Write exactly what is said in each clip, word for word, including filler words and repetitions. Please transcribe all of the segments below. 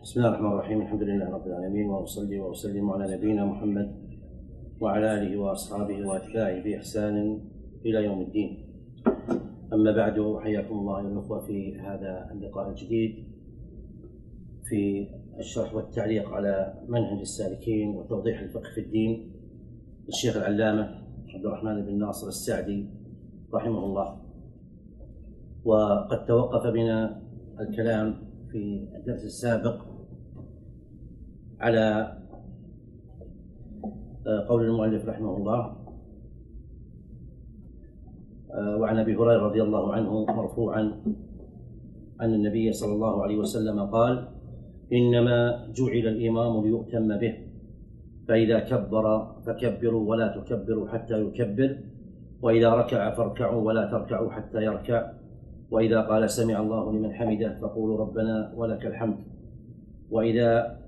بسم الله الرحمن الرحيم. الحمد لله رب العالمين، وأصلي وأسلم على نبينا محمد وعلى آله وأصحابه وأتباعه بإحسان إلى يوم الدين. أما بعد، حياكم الله أيها الأخوة في هذا اللقاء الجديد في الشرح والتعليق على منهج السالكين وتوضيح الفقه في الدين للشيخ العلامة عبد الرحمن بن ناصر السعدي رحمه الله. وقد توقف بنا الكلام في الدرس السابق على قول المؤلف رحمه الله: وعن أبي هريرة رضي الله عنه مرفوعا أن النبي صلى الله عليه وسلم قال: إنما جعل الإمام ليؤتم به، فإذا كبر فكبروا ولا تكبروا حتى يكبر، وإذا ركع فاركعوا ولا تركعوا حتى يركع، وإذا قال سمع الله لمن حمده فقولوا ربنا ولك الحمد، وإذا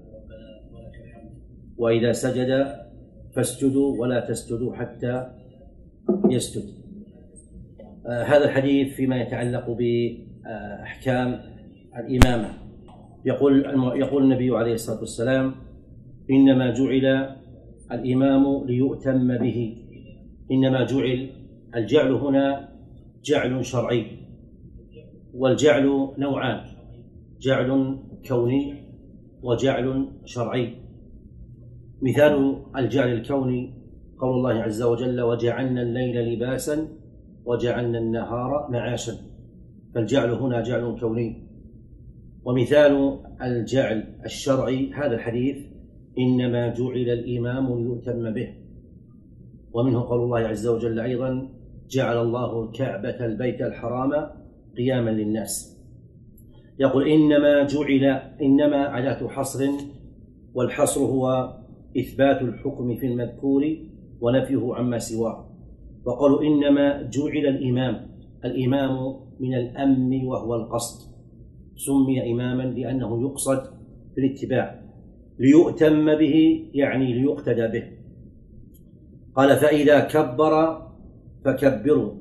وإذا سجد فاسجدوا ولا تسجدوا حتى يسجد. آه هذا الحديث فيما يتعلق بأحكام الإمامة. يقول يقول النبي عليه الصلاة والسلام: إنما جعل الإمام ليؤتم به. إنما جعل، الجعل هنا جعل شرعي، والجعل نوعان: جعل كوني وجعل شرعي. مثال الجعل الكوني قول الله عز وجل: وجعلنا الليل لباسا وجعلنا النهار معاشا. فالجعل هنا جعل كوني. ومثال الجعل الشرعي هذا الحديث: إنما جعل الإمام ليؤتم به. ومنه قول الله عز وجل أيضا: جعل الله الكعبة البيت الحرام قياما للناس. يقول إنما جعل، إنما أداة حصر، والحصر هو إثبات الحكم في المذكور ونفيه عما سواه. وقالوا إنما جعل الإمام، الإمام من الأم وهو القصد، سمي إماما لأنه يقصد بالاتباع. ليؤتم به يعني ليقتدى به. قال: فإذا كبر فكبروا،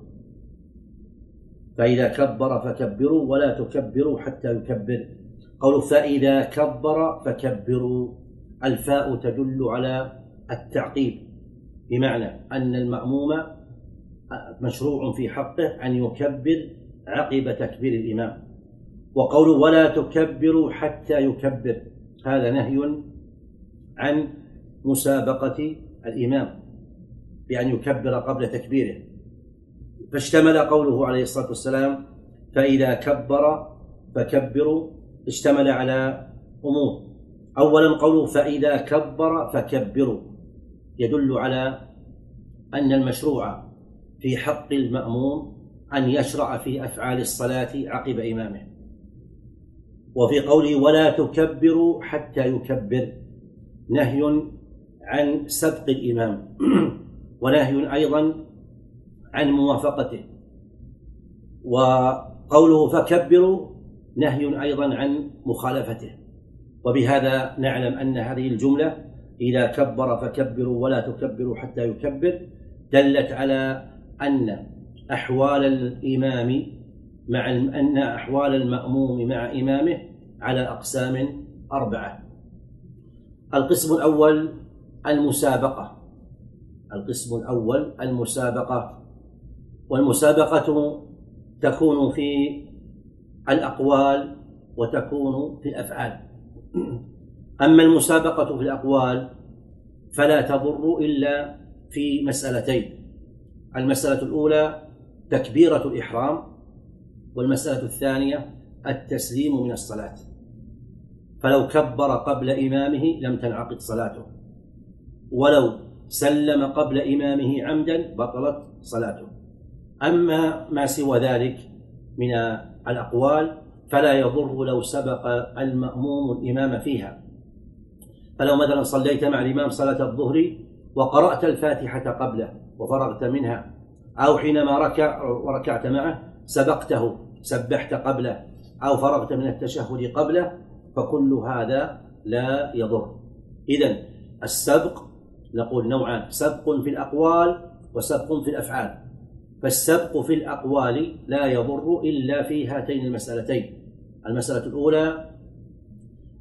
فإذا كبر فكبروا ولا تكبروا حتى يكبر. قالوا: فإذا كبر فكبروا، الفاء تدل على التعقيب، بمعنى أن المأموم مشروع في حقه أن يكبر عقب تكبير الإمام. وقولوا ولا تكبروا حتى يكبر، هذا نهي عن مسابقة الإمام بأن يكبر قبل تكبيره. فاشتمل قوله عليه الصلاة والسلام فإذا كبر فكبروا، اشتمل على أمور. أولا قوله فإذا كبر فكبروا يدل على أن المشروع في حق المأموم أن يشرع في أفعال الصلاة عقب إمامه. وفي قوله ولا تكبروا حتى يكبر نهي عن سبق الإمام ونهي أيضا عن موافقته. وقوله فكبروا نهي أيضا عن مخالفته. وبهذا نعلم أن هذه الجملة إذا كبر فكبروا ولا تكبروا حتى يكبر دلت على أن أحوال الإمام مع أن أحوال المأموم مع إمامه على أقسام أربعة. القسم الأول المسابقة، القسم الأول المسابقة، والمسابقة تكون في الأقوال وتكون في الأفعال. أما المسابقة في الأقوال فلا تضر إلا في مسألتين: المسألة الأولى تكبيرة الإحرام، والمسألة الثانية التسليم من الصلاة. فلو كبر قبل إمامه لم تنعقد صلاته، ولو سلم قبل إمامه عمدا بطلت صلاته. أما ما سوى ذلك من الأقوال فلا يضر لو سبق المأموم الإمام فيها. فلو مثلا صليت مع الإمام صلاة الظهر وقرأت الفاتحة قبله وفرغت منها، أو حينما ركع وركعت معه سبقته سبحت قبله أو فرغت من التشهد قبله، فكل هذا لا يضر. إذن السبق نقول نوعان: سبق في الأقوال وسبق في الأفعال. فالسبق في الأقوال لا يضر إلا في هاتين المسألتين: المسألة الأولى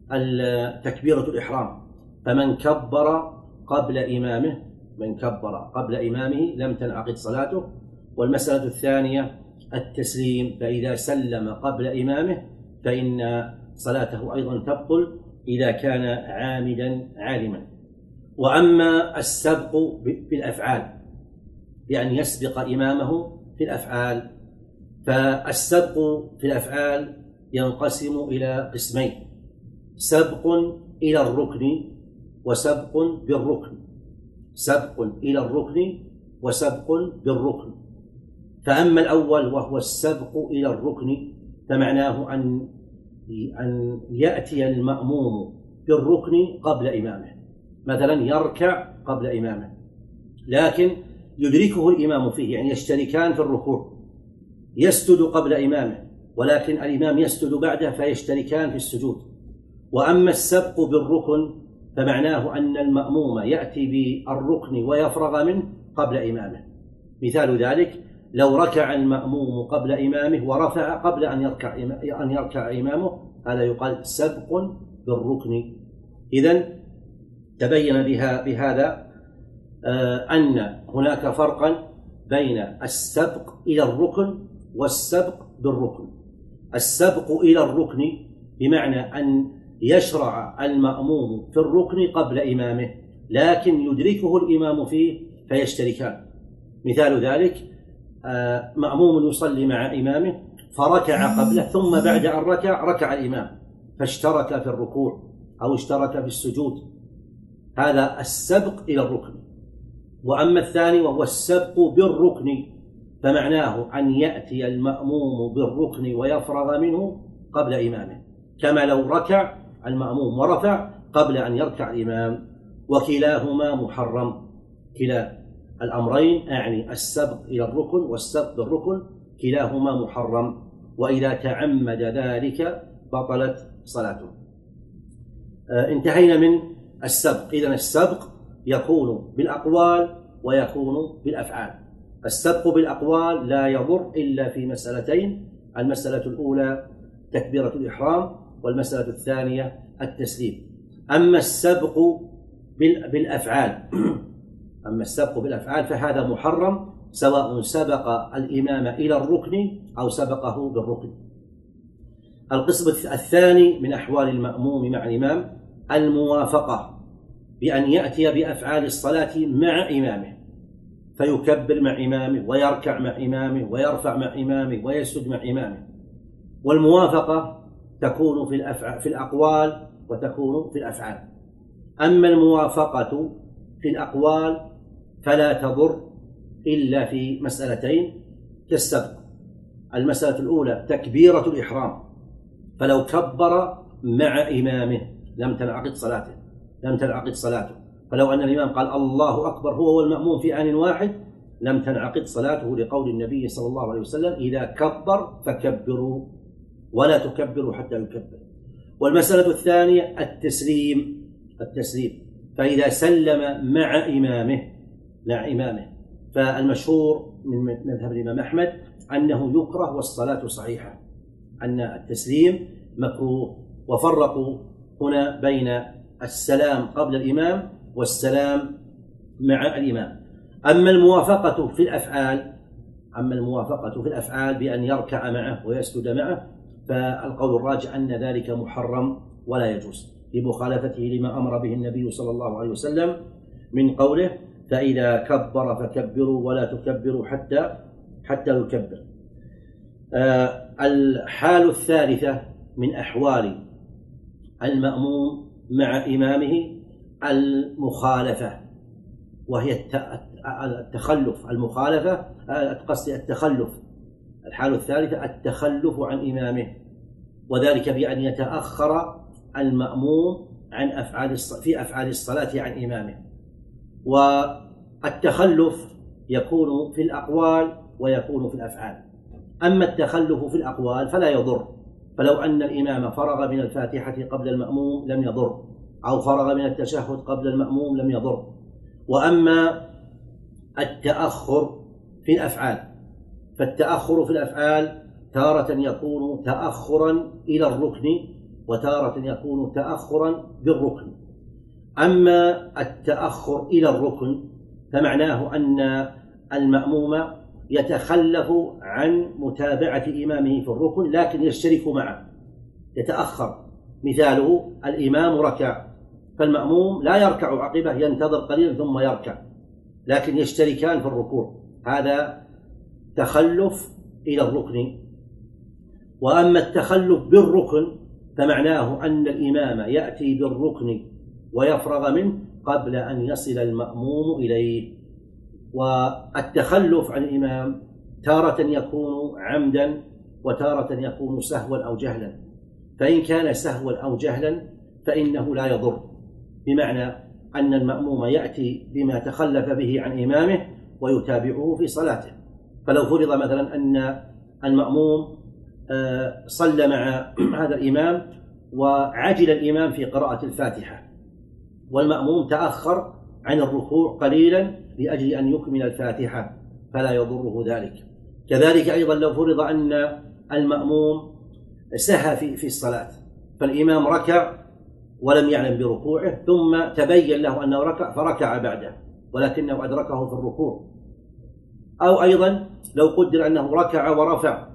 تكبيرة الإحرام، فمن كبر قبل إمامه من كبر قبل إمامه لم تنعقد صلاته. والمسألة الثانية التسليم، فإذا سلم قبل إمامه فإن صلاته أيضا تبطل إذا كان عامدا عالما. وأما السبق بالأفعال بأن يسبق إمامه في الأفعال، فالسبق في الأفعال ينقسم إلى قسمين: سبق إلى الركن وسبق بالركن. سبق إلى الركن وسبق بالركن. فأما الأول وهو السبق إلى الركن فمعناه أن أن يأتي المأموم بالركن قبل إمامه، مثلا يركع قبل إمامه لكن يدركه الإمام فيه، يعني يشتركان في الركوع، يسجد قبل إمامه ولكن الإمام يسجد بعده فيشتركان في السجود. وأما السبق بالركن فمعناه أن المأموم يأتي بالركن ويفرغ منه قبل إمامه. مثال ذلك: لو ركع المأموم قبل إمامه ورفع قبل أن يركع أن يركع إمامه، هذا يقال سبق بالركن. إذن تبين بها بهذا أن هناك فرقا بين السبق إلى الركن والسبق بالركن. السبق إلى الركن بمعنى أن يشرع المأموم في الركن قبل إمامه لكن يدركه الإمام فيه فيشتركان. مثال ذلك: مأموم يصلي مع إمامه فركع قبله ثم بعد أن ركع ركع الإمام فاشترك في الركوع أو اشترك في السجود، هذا السبق إلى الركن. وأما الثاني وهو السبق بالركن فمعناه أن يأتي المأموم بالركن ويفرغ منه قبل إمامه، كما لو ركع المأموم ورفع قبل أن يركع الإمام، وكلاهما محرم. كلا الأمرين أعني السبق إلى الركن والسبق بالركن كلاهما محرم، وإذا تعمد ذلك بطلت صلاته. انتهينا من السبق. إذن السبق يكون بالأقوال ويكون بالأفعال. السبق بالأقوال لا يضر إلا في مسألتين: المسألة الأولى تكبيرة الإحرام، والمسألة الثانية التسليم. أما السبق بالأفعال أما السبق بالأفعال فهذا محرم، سواء سبق الإمام إلى الركن أو سبقه بالركن. القسم الثاني من أحوال المأموم مع الإمام الموافقة، بأن يأتي بأفعال الصلاة مع إمامه، فيكبر مع إمامه ويركع مع إمامه ويرفع مع إمامه ويسجد مع إمامه. والموافقة تكون في الأفعال في الأقوال وتكون في الأفعال. أما الموافقة في الأقوال فلا تضر إلا في مسألتين كالسبق. المسألة الأولى تكبيرة الإحرام، فلو كبر مع إمامه لم تنعقد صلاته لم تنعقد صلاته فلو أن الإمام قال الله أكبر هو والمأموم في آن واحد لم تنعقد صلاته، لقول النبي صلى الله عليه وسلم: إذا كبر فكبروا ولا تكبروا حتى يكبر. والمسألة الثانية التسليم التسليم فإذا سلم مع إمامه مع إمامه فالمشهور من مذهب الإمام أحمد أنه يكره والصلاة صحيحة، أن التسليم مكروه. وفرقوا هنا بين السلام قبل الإمام والسلام مع الإمام. أما الموافقة في الأفعال أما الموافقة في الأفعال بأن يركع معه ويسجد معه فالقول الراجح أن ذلك محرم ولا يجوز، لمخالفته لما أمر به النبي صلى الله عليه وسلم من قوله: فإذا كبر فكبروا ولا تكبروا حتى حتى يكبر. آه الحال الثالثة من أحوال المأموم مع إمامه المخالفة، وهي التخلف. المخالفة قصدي التخلف. الحال الثالثة التخلف عن إمامه، وذلك بأن يتأخر المأموم عن أفعال في أفعال الصلاة عن إمامه. والتخلف يكون في الأقوال ويكون في الأفعال. أما التخلف في الأقوال فلا يضر، فلو أن الإمام فرغ من الفاتحة قبل المأموم لم يضر، أو فرغ من التشهد قبل المأموم لم يضر. وأما التأخر في الأفعال فالتأخر في الأفعال تارة يكون تأخرا إلى الركن وتارة يكون تأخرا بالركن. أما التأخر إلى الركن فمعناه أن المأموم يتخلف عن متابعة إمامه في الركن لكن يشترك معه، يتأخر. مثاله الإمام ركع فالمأموم لا يركع عقبه، ينتظر قليلا ثم يركع، لكن يشتركان في الركوع، هذا تخلف إلى الركن. وأما التخلف بالركن فمعناه أن الإمام يأتي بالركن ويفرغ منه قبل أن يصل المأموم إليه. والتخلف عن الإمام تارة يكون عمدا وتارة يكون سهوا أو جهلا، فإن كان سهوا أو جهلا فإنه لا يضر، بمعنى أن المأموم يأتي بما تخلف به عن إمامه ويتابعه في صلاته. فلو فرض مثلا أن المأموم صلى مع هذا الإمام وعجل الإمام في قراءة الفاتحة والمأموم تأخر عن الركوع قليلا لأجل أن يكمل الفاتحة فلا يضره ذلك. كذلك أيضا لو فرض أن المأموم سهى في في الصلاة فالإمام ركع ولم يعلم بركوعه ثم تبين له أنه ركع فركع بعده ولكنه أدركه في الركوع، أو أيضا لو قدر أنه ركع ورفع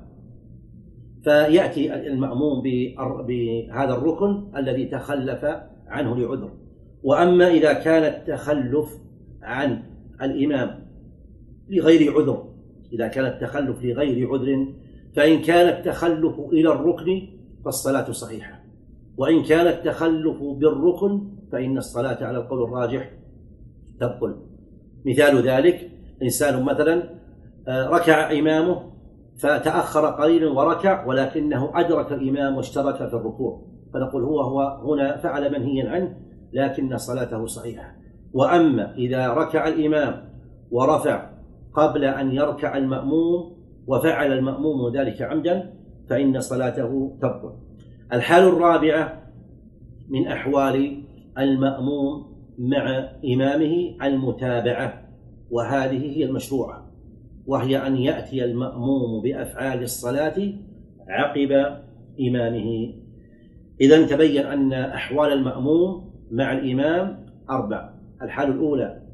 فيأتي المأموم بهذا الركن الذي تخلف عنه لعذر. وأما إذا كان التخلف عن الإمام لغير عذر، إذا كان التخلف لغير عذر فإن كان التخلف إلى الركن فالصلاة صحيحة، وإن كان التخلف بالركن فإن الصلاة على القول الراجح تبطل. مثال ذلك إنسان مثلا ركع إمامه فتأخر قليلا وركع ولكنه أدرك الإمام واشترك في الركوع، فنقول هو هو هنا فعل منهيا عنه لكن صلاته صحيحة. وأما إذا ركع الإمام ورفع قبل أن يركع المأموم وفعل المأموم ذلك عمدا فإن صلاته تبطل. الحال الرابعة من أحوال المأموم مع إمامه المتابعة، وهذه هي المشروعة، وهي أن يأتي المأموم بأفعال الصلاة عقب إمامه. إذن تبين أن أحوال المأموم مع الإمام أربع: الحال الأولى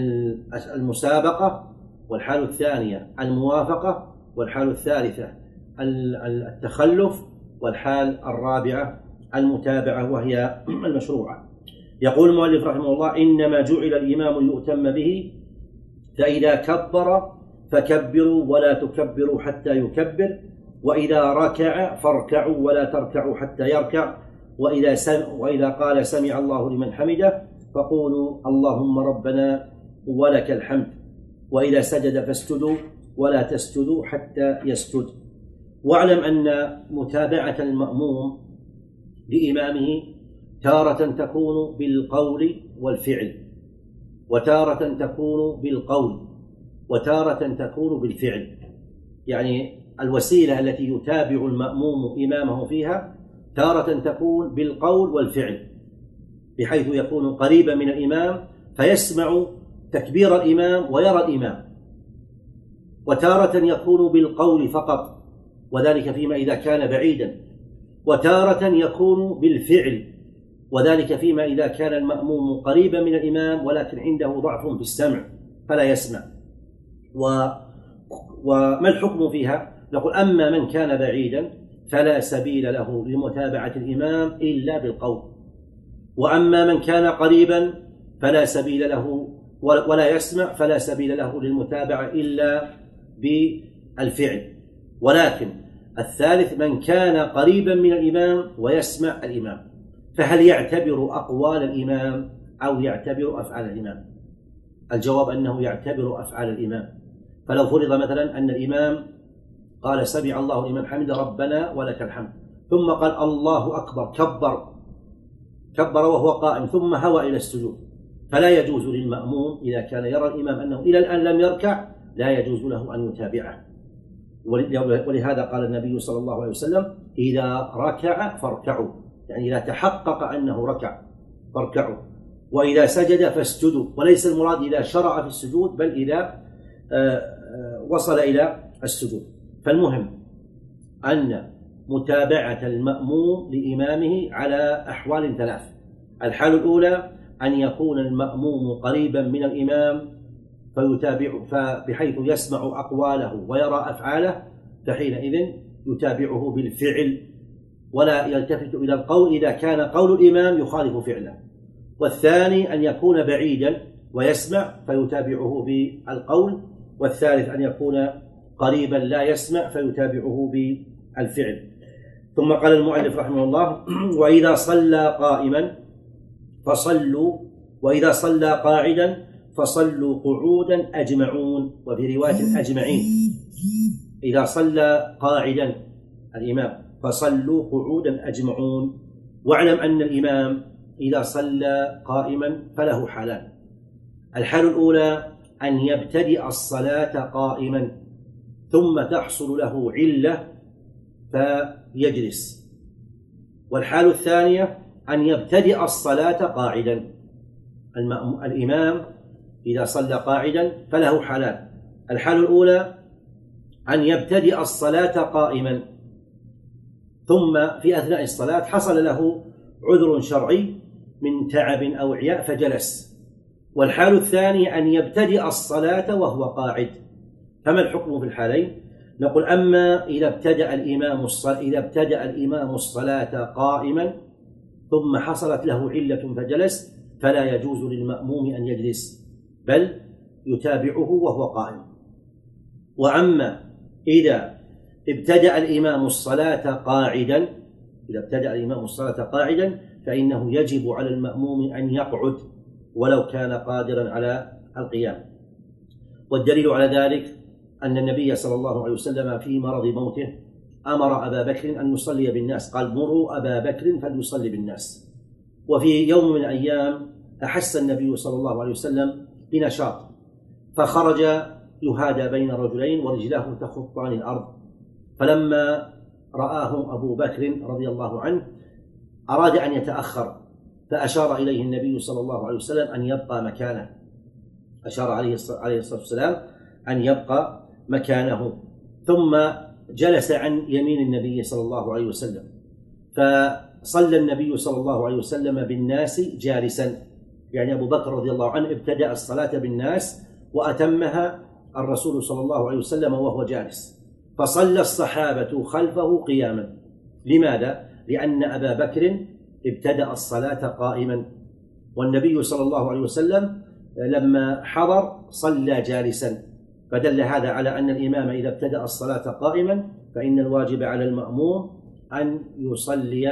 المسابقة، والحال الثانية الموافقة، والحال الثالثة التخلف، والحال الرابعة المتابعة وهي المشروعة. يقول المؤلف رحمه الله: إنما جعل الإمام ليؤتم به، فإذا كبر فكبروا ولا تكبروا حتى يكبر، وإذا ركع فاركعوا ولا تركعوا حتى يركع، وإذا, سمع وإذا قال سمع الله لمن حمده فقولوا اللهم ربنا ولك الحمد، وإذا سجد فاسجدوا ولا تسجدوا حتى يسجد. واعلم أن متابعة المأموم لإمامه تارة تكون بالقول والفعل، وتارة تكون بالقول، وتارة تكون بالفعل. يعني الوسيلة التي يتابع المأموم إمامه فيها تارة تكون بالقول والفعل، بحيث يكون قريبا من الإمام فيسمع تكبير الإمام ويرى الإمام، وتارة يكون بالقول فقط، وذلك فيما إذا كان بعيدا، وتارة يكون بالفعل، وذلك فيما إذا كان المأموم قريبا من الإمام ولكن عنده ضعف في السمع فلا يسمع. و... وما الحكم فيها؟ نقول: أما من كان بعيدا فلا سبيل له لمتابعة الإمام إلا بالقول، وأما من كان قريبا فلا سبيل له ولا يسمع فلا سبيل له للمتابعة إلا بالفعل. ولكن الثالث من كان قريبا من الإمام ويسمع الإمام، فهل يعتبر أقوال الإمام أو يعتبر أفعال الإمام؟ الجواب أنه يعتبر أفعال الإمام. فلو فرض مثلا أن الإمام قال سمع الله لمن حمد ربنا ولك الحمد، ثم قال الله أكبر، كبر كبر وهو قائم ثم هوى إلى السجود، فلا يجوز للمأموم إذا كان يرى الإمام أنه إلى الآن لم يركع لا يجوز له أن يتابعه. ولهذا قال النبي صلى الله عليه وسلم: إذا ركع فاركعوا، يعني إذا تحقق أنه ركع فاركعوا، وإذا سجد فاسجدوا. وليس المراد إذا شرع في السجود بل إذا وصل إلى السجود. فالمهم أن متابعة المأموم لإمامه على أحوال ثلاث. الحالة الأولى أن يكون المأموم قريبا من الإمام فيتابع بحيث يسمع أقواله ويرى أفعاله، فحينئذ يتابعه بالفعل ولا يلتفت إلى القول إذا كان قول الإمام يخالف فعله. والثاني أن يكون بعيدا ويسمع فيتابعه بالقول. والثالث أن يكون قريبا لا يسمع فيتابعه بالفعل. ثم قال المؤلف رحمه الله: وإذا صلى قائما فصلوا وإذا صلى قاعدا فصلوا قعودا أجمعون، وفي رواية أجمعين. إذا صلى قاعدا الإمام فصلوا قعودا أجمعون. واعلم أن الإمام إذا صلى قائما فله حالان: الحالة الأولى أن يبتدئ الصلاة قائما ثم تحصل له علة فيجلس، والحالة الثانية أن يبتدئ الصلاة قاعدا. الإمام إذا صلى قاعدا فله حالان: الحالة الأولى أن يبتدئ الصلاة قائما ثم في أثناء الصلاة حصل له عذر شرعي من تعب أو إعياء فجلس، والحال الثاني أن يبتدئ الصلاة وهو قاعد. فما الحكم في الحالين؟ نقول: أما إذا ابتدأ الإمام الصلاة إذا ابتدأ الإمام الصلاة قائما ثم حصلت له علة فجلس فلا يجوز للمأموم أن يجلس، بل يتابعه وهو قائم. وأما إذا ابتدأ الإمام الصلاة قاعدا إذا ابتدأ الإمام الصلاة قاعدا فإنه يجب على المأموم أن يقعد ولو كان قادرا على القيام. والدليل على ذلك أن النبي صلى الله عليه وسلم في مرض موته أمر أبا بكر أن يصلي بالناس، قال: مروا أبا بكر فليصلي بالناس. وفي يوم من الأيام أحس النبي صلى الله عليه وسلم بنشاط فخرج يهادى بين رجلين ورجلاه تخطان الأرض، فلما رآه أبو بكر رضي الله عنه أراد أن يتأخر، فأشار إليه النبي صلى الله عليه وسلم أن يبقى مكانه أشار عليه الصلاة والسلام أن يبقى مكانه، ثم جلس عن يمين النبي صلى الله عليه وسلم، فصلى النبي صلى الله عليه وسلم بالناس جالسا، يعني أبو بكر رضي الله عنه ابتدأ الصلاة بالناس وأتمها الرسول صلى الله عليه وسلم وهو جالس، فصلى الصحابة خلفه قياما. لماذا؟ لأن أبا بكر ابتدأ الصلاة قائما، والنبي صلى الله عليه وسلم لما حضر صلى جالسا، فدل هذا على أن الإمام إذا ابتدأ الصلاة قائما فإن الواجب على المأموم أن يصلي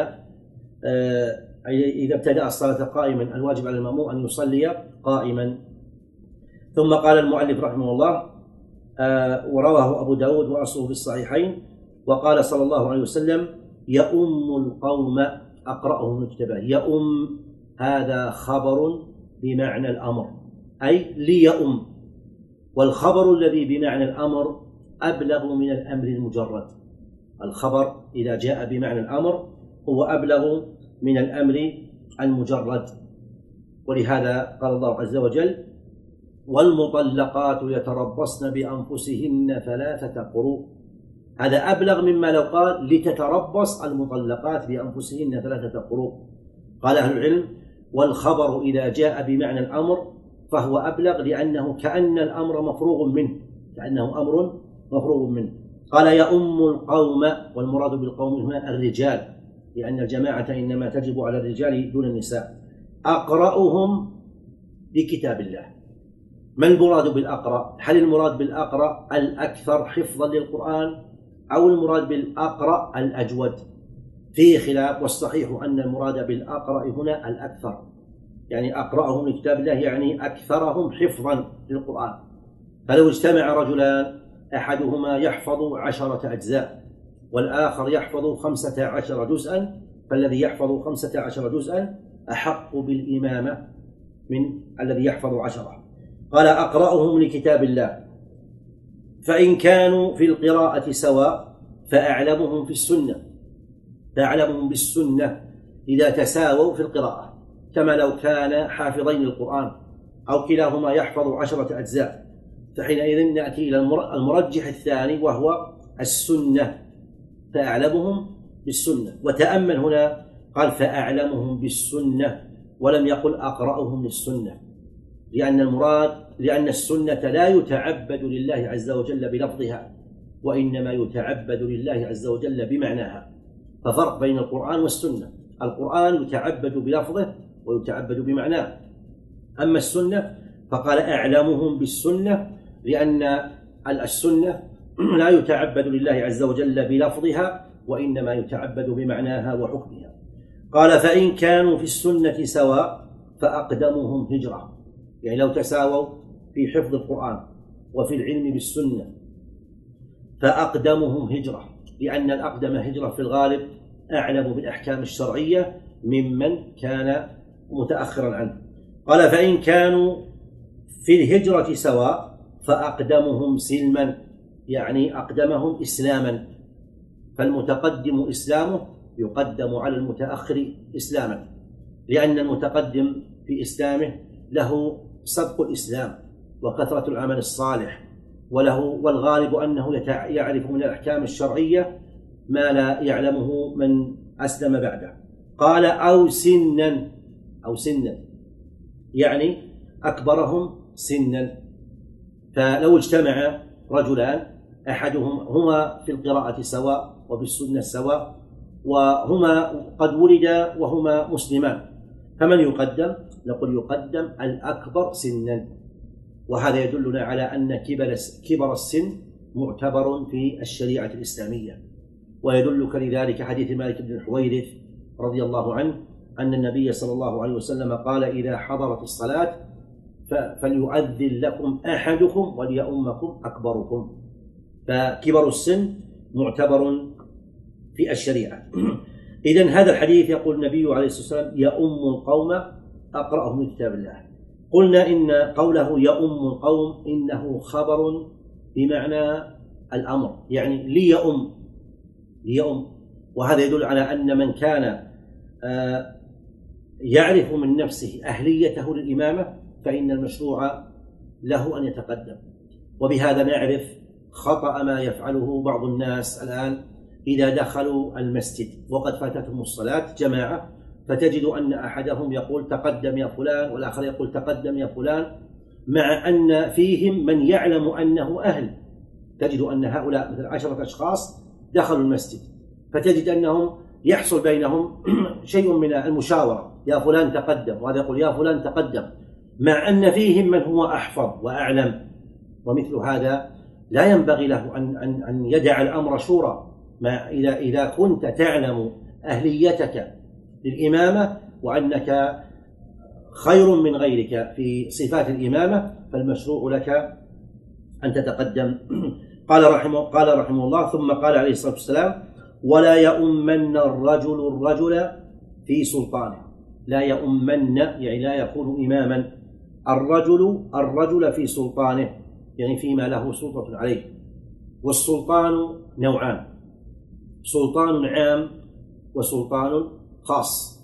إذا ابتدأ الصلاة قائما الواجب على المأموم أن يصلي قائما. ثم قال المؤلف رحمه الله: ورواه أبو داود وأصله في الصحيحين، وقال صلى الله عليه وسلم: يؤم القوم أقرأهم اجتباه. يؤم هذا خبر بمعنى الأمر، أي ليؤم، والخبر الذي بمعنى الأمر أبلغ من الأمر المجرد. الخبر إذا جاء بمعنى الأمر هو أبلغ من الأمر المجرد، ولهذا قال الله عز وجل: والمطلقات يتربصن بأنفسهن ثلاثة قروء. هذا أبلغ مما لو قال لتتربص المطلقات بأنفسهن ثلاثة قروء. قال أهل العلم: والخبر إذا جاء بمعنى الأمر فهو أبلغ لأنه كأن الأمر مفروغ منه كأنه أمر مفروغ منه. قال: يؤم القوم، والمراد بالقوم هنا الرجال، لأن الجماعة إنما تجب على الرجال دون النساء. أقرأهم بكتاب الله. ما المراد بالأقرأ؟ هل المراد بالأقرأ الأكثر حفظا للقرآن أو المراد بالأقرأ الأجود؟ فيه خلاف، والصحيح أن المراد بالأقرأ هنا الأكثر، يعني أقرأهم لكتاب الله يعني أكثرهم حفظا للقرآن. فلو اجتمع رجلان أحدهما يحفظ عشرة أجزاء والآخر يحفظ خمسة عشر جزءا، فالذي يحفظ خمسة عشر جزءا أحق بالإمامة من الذي يحفظ عشرة. قال: أقرأهم لكتاب الله، فإن كانوا في القراءة سواء فأعلمهم في السنة فأعلمهم بالسنة إذا تساووا في القراءة، كما لو كان حافظين القرآن أو كلاهما يحفظ عشرة أجزاء، فحينئذ نأتي إلى المرجح الثاني وهو السنة، فأعلمهم بالسنة. وتأمل هنا قال فأعلمهم بالسنة ولم يقل أقرأهم للسنة، لأن المراد لأن السنة لا يتعبد لله عز وجل بلفظها، وإنما يتعبد لله عز وجل بمعناها. ففرق بين القرآن والسنة، القرآن يتعبد بلفظه ويتعبد بمعناه، أما السنة فقال أعلمهم بالسنة لأن السنة لا يتعبد لله عز وجل بلفظها وإنما يتعبد بمعناها وحكمها. قال فإن كانوا في السنة سواء فأقدمهم هجرة، يعني لو تساووا في حفظ القرآن وفي العلم بالسنة فأقدمهم هجرة، لأن الأقدم هجرة في الغالب أعلم بالأحكام الشرعية ممن كان متأخرا عنه. قال فإن كانوا في الهجرة سواء فأقدمهم سلما، يعني أقدمهم إسلاما، فالمتقدم إسلامه يقدم على المتأخر إسلاما، لأن المتقدم في إسلامه له سبق الإسلام وكثرة العمل الصالح، وله والغالب أنه يعرف من الأحكام الشرعية ما لا يعلمه من أسلم بعده. قال أو سنا، أو سنا يعني أكبرهم سنا. فلو اجتمع رجلان أحدهم هما في القراءة سواء وفي السنة سواء وهما قد ولدا وهما مسلمان، فمن يقدم؟ نقول يقدم الأكبر سنا، وهذا يدلنا على أن كبر السن معتبر في الشريعة الإسلامية. ويدلك لذلك حديث مالك بن الحويرث رضي الله عنه أن النبي صلى الله عليه وسلم قال إذا حضرت الصلاة فليؤذن لكم أحدكم وليؤمكم أكبركم. فكبر السن معتبر في الشريعة. إذن هذا الحديث يقول النبي عليه الصلاة والسلام يؤم القوم أقرأهم من كتاب الله. قلنا إن قوله يؤم القوم إنه خبر بمعنى الأمر، يعني ليؤم ليؤم، وهذا يدل على أن من كان يعرف من نفسه أهليته للإمامة فإن المشروع له أن يتقدم. وبهذا نعرف خطأ ما يفعله بعض الناس الآن إذا دخلوا المسجد وقد فاتتهم الصلاة جماعة، فتجد أن أحدهم يقول تقدم يا فلان والآخر يقول تقدم يا فلان، مع أن فيهم من يعلم أنه أهل. تجد أن هؤلاء مثل عشرة أشخاص دخلوا المسجد، فتجد أنهم يحصل بينهم شيء من المشاورة، يا فلان تقدم، وهذا يقول يا فلان تقدم، مع أن فيهم من هو أحفظ وأعلم. ومثل هذا لا ينبغي له أن أن أن يدع الأمر شورى. ما إذا إذا كنت تعلم أهليتك للإمامة وأنك خير من غيرك في صفات الإمامة فالمشروع لك أن تتقدم. قال رحمه قال رحمه الله ثم قال عليه الصلاة والسلام ولا يؤمن الرجل الرجل في سلطانه. لا يؤمن يعني لا يكون إماما الرجل الرجل في سلطانه، يعني فيما له سلطة عليه. والسلطان نوعان، سلطان عام وسلطان خاص.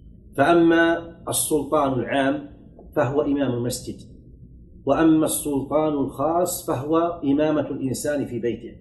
فأما السلطان العام فهو إمام المسجد، وأما السلطان الخاص فهو إمامة الإنسان في بيته.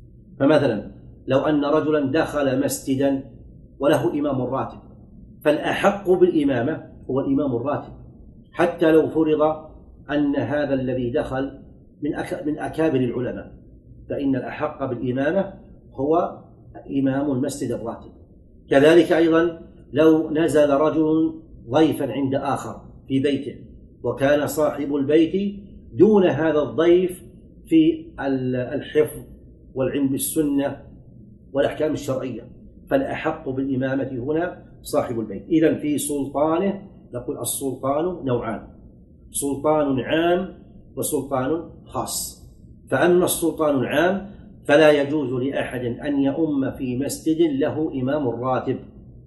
فمثلا لو أن رجلا دخل مسجدا وله إمام راتب فالأحق بالإمامة هو الإمام الراتب، حتى لو فرض أن هذا الذي دخل من من أكابر العلماء، فإن الأحق بالإمامة هو إمام المسجد الراتب. كذلك أيضا لو نزل رجل ضيفا عند آخر في بيته وكان صاحب البيت دون هذا الضيف في الحفظ والعلم بالسنة والأحكام الشرعية، فالأحق بالإمامة هنا صاحب البيت. إذن في سلطانه نقول السلطان نوعان، سلطان عام وسلطان خاص. فأما السلطان العام فلا يجوز لأحد أن يؤم في مسجد له إمام راتب،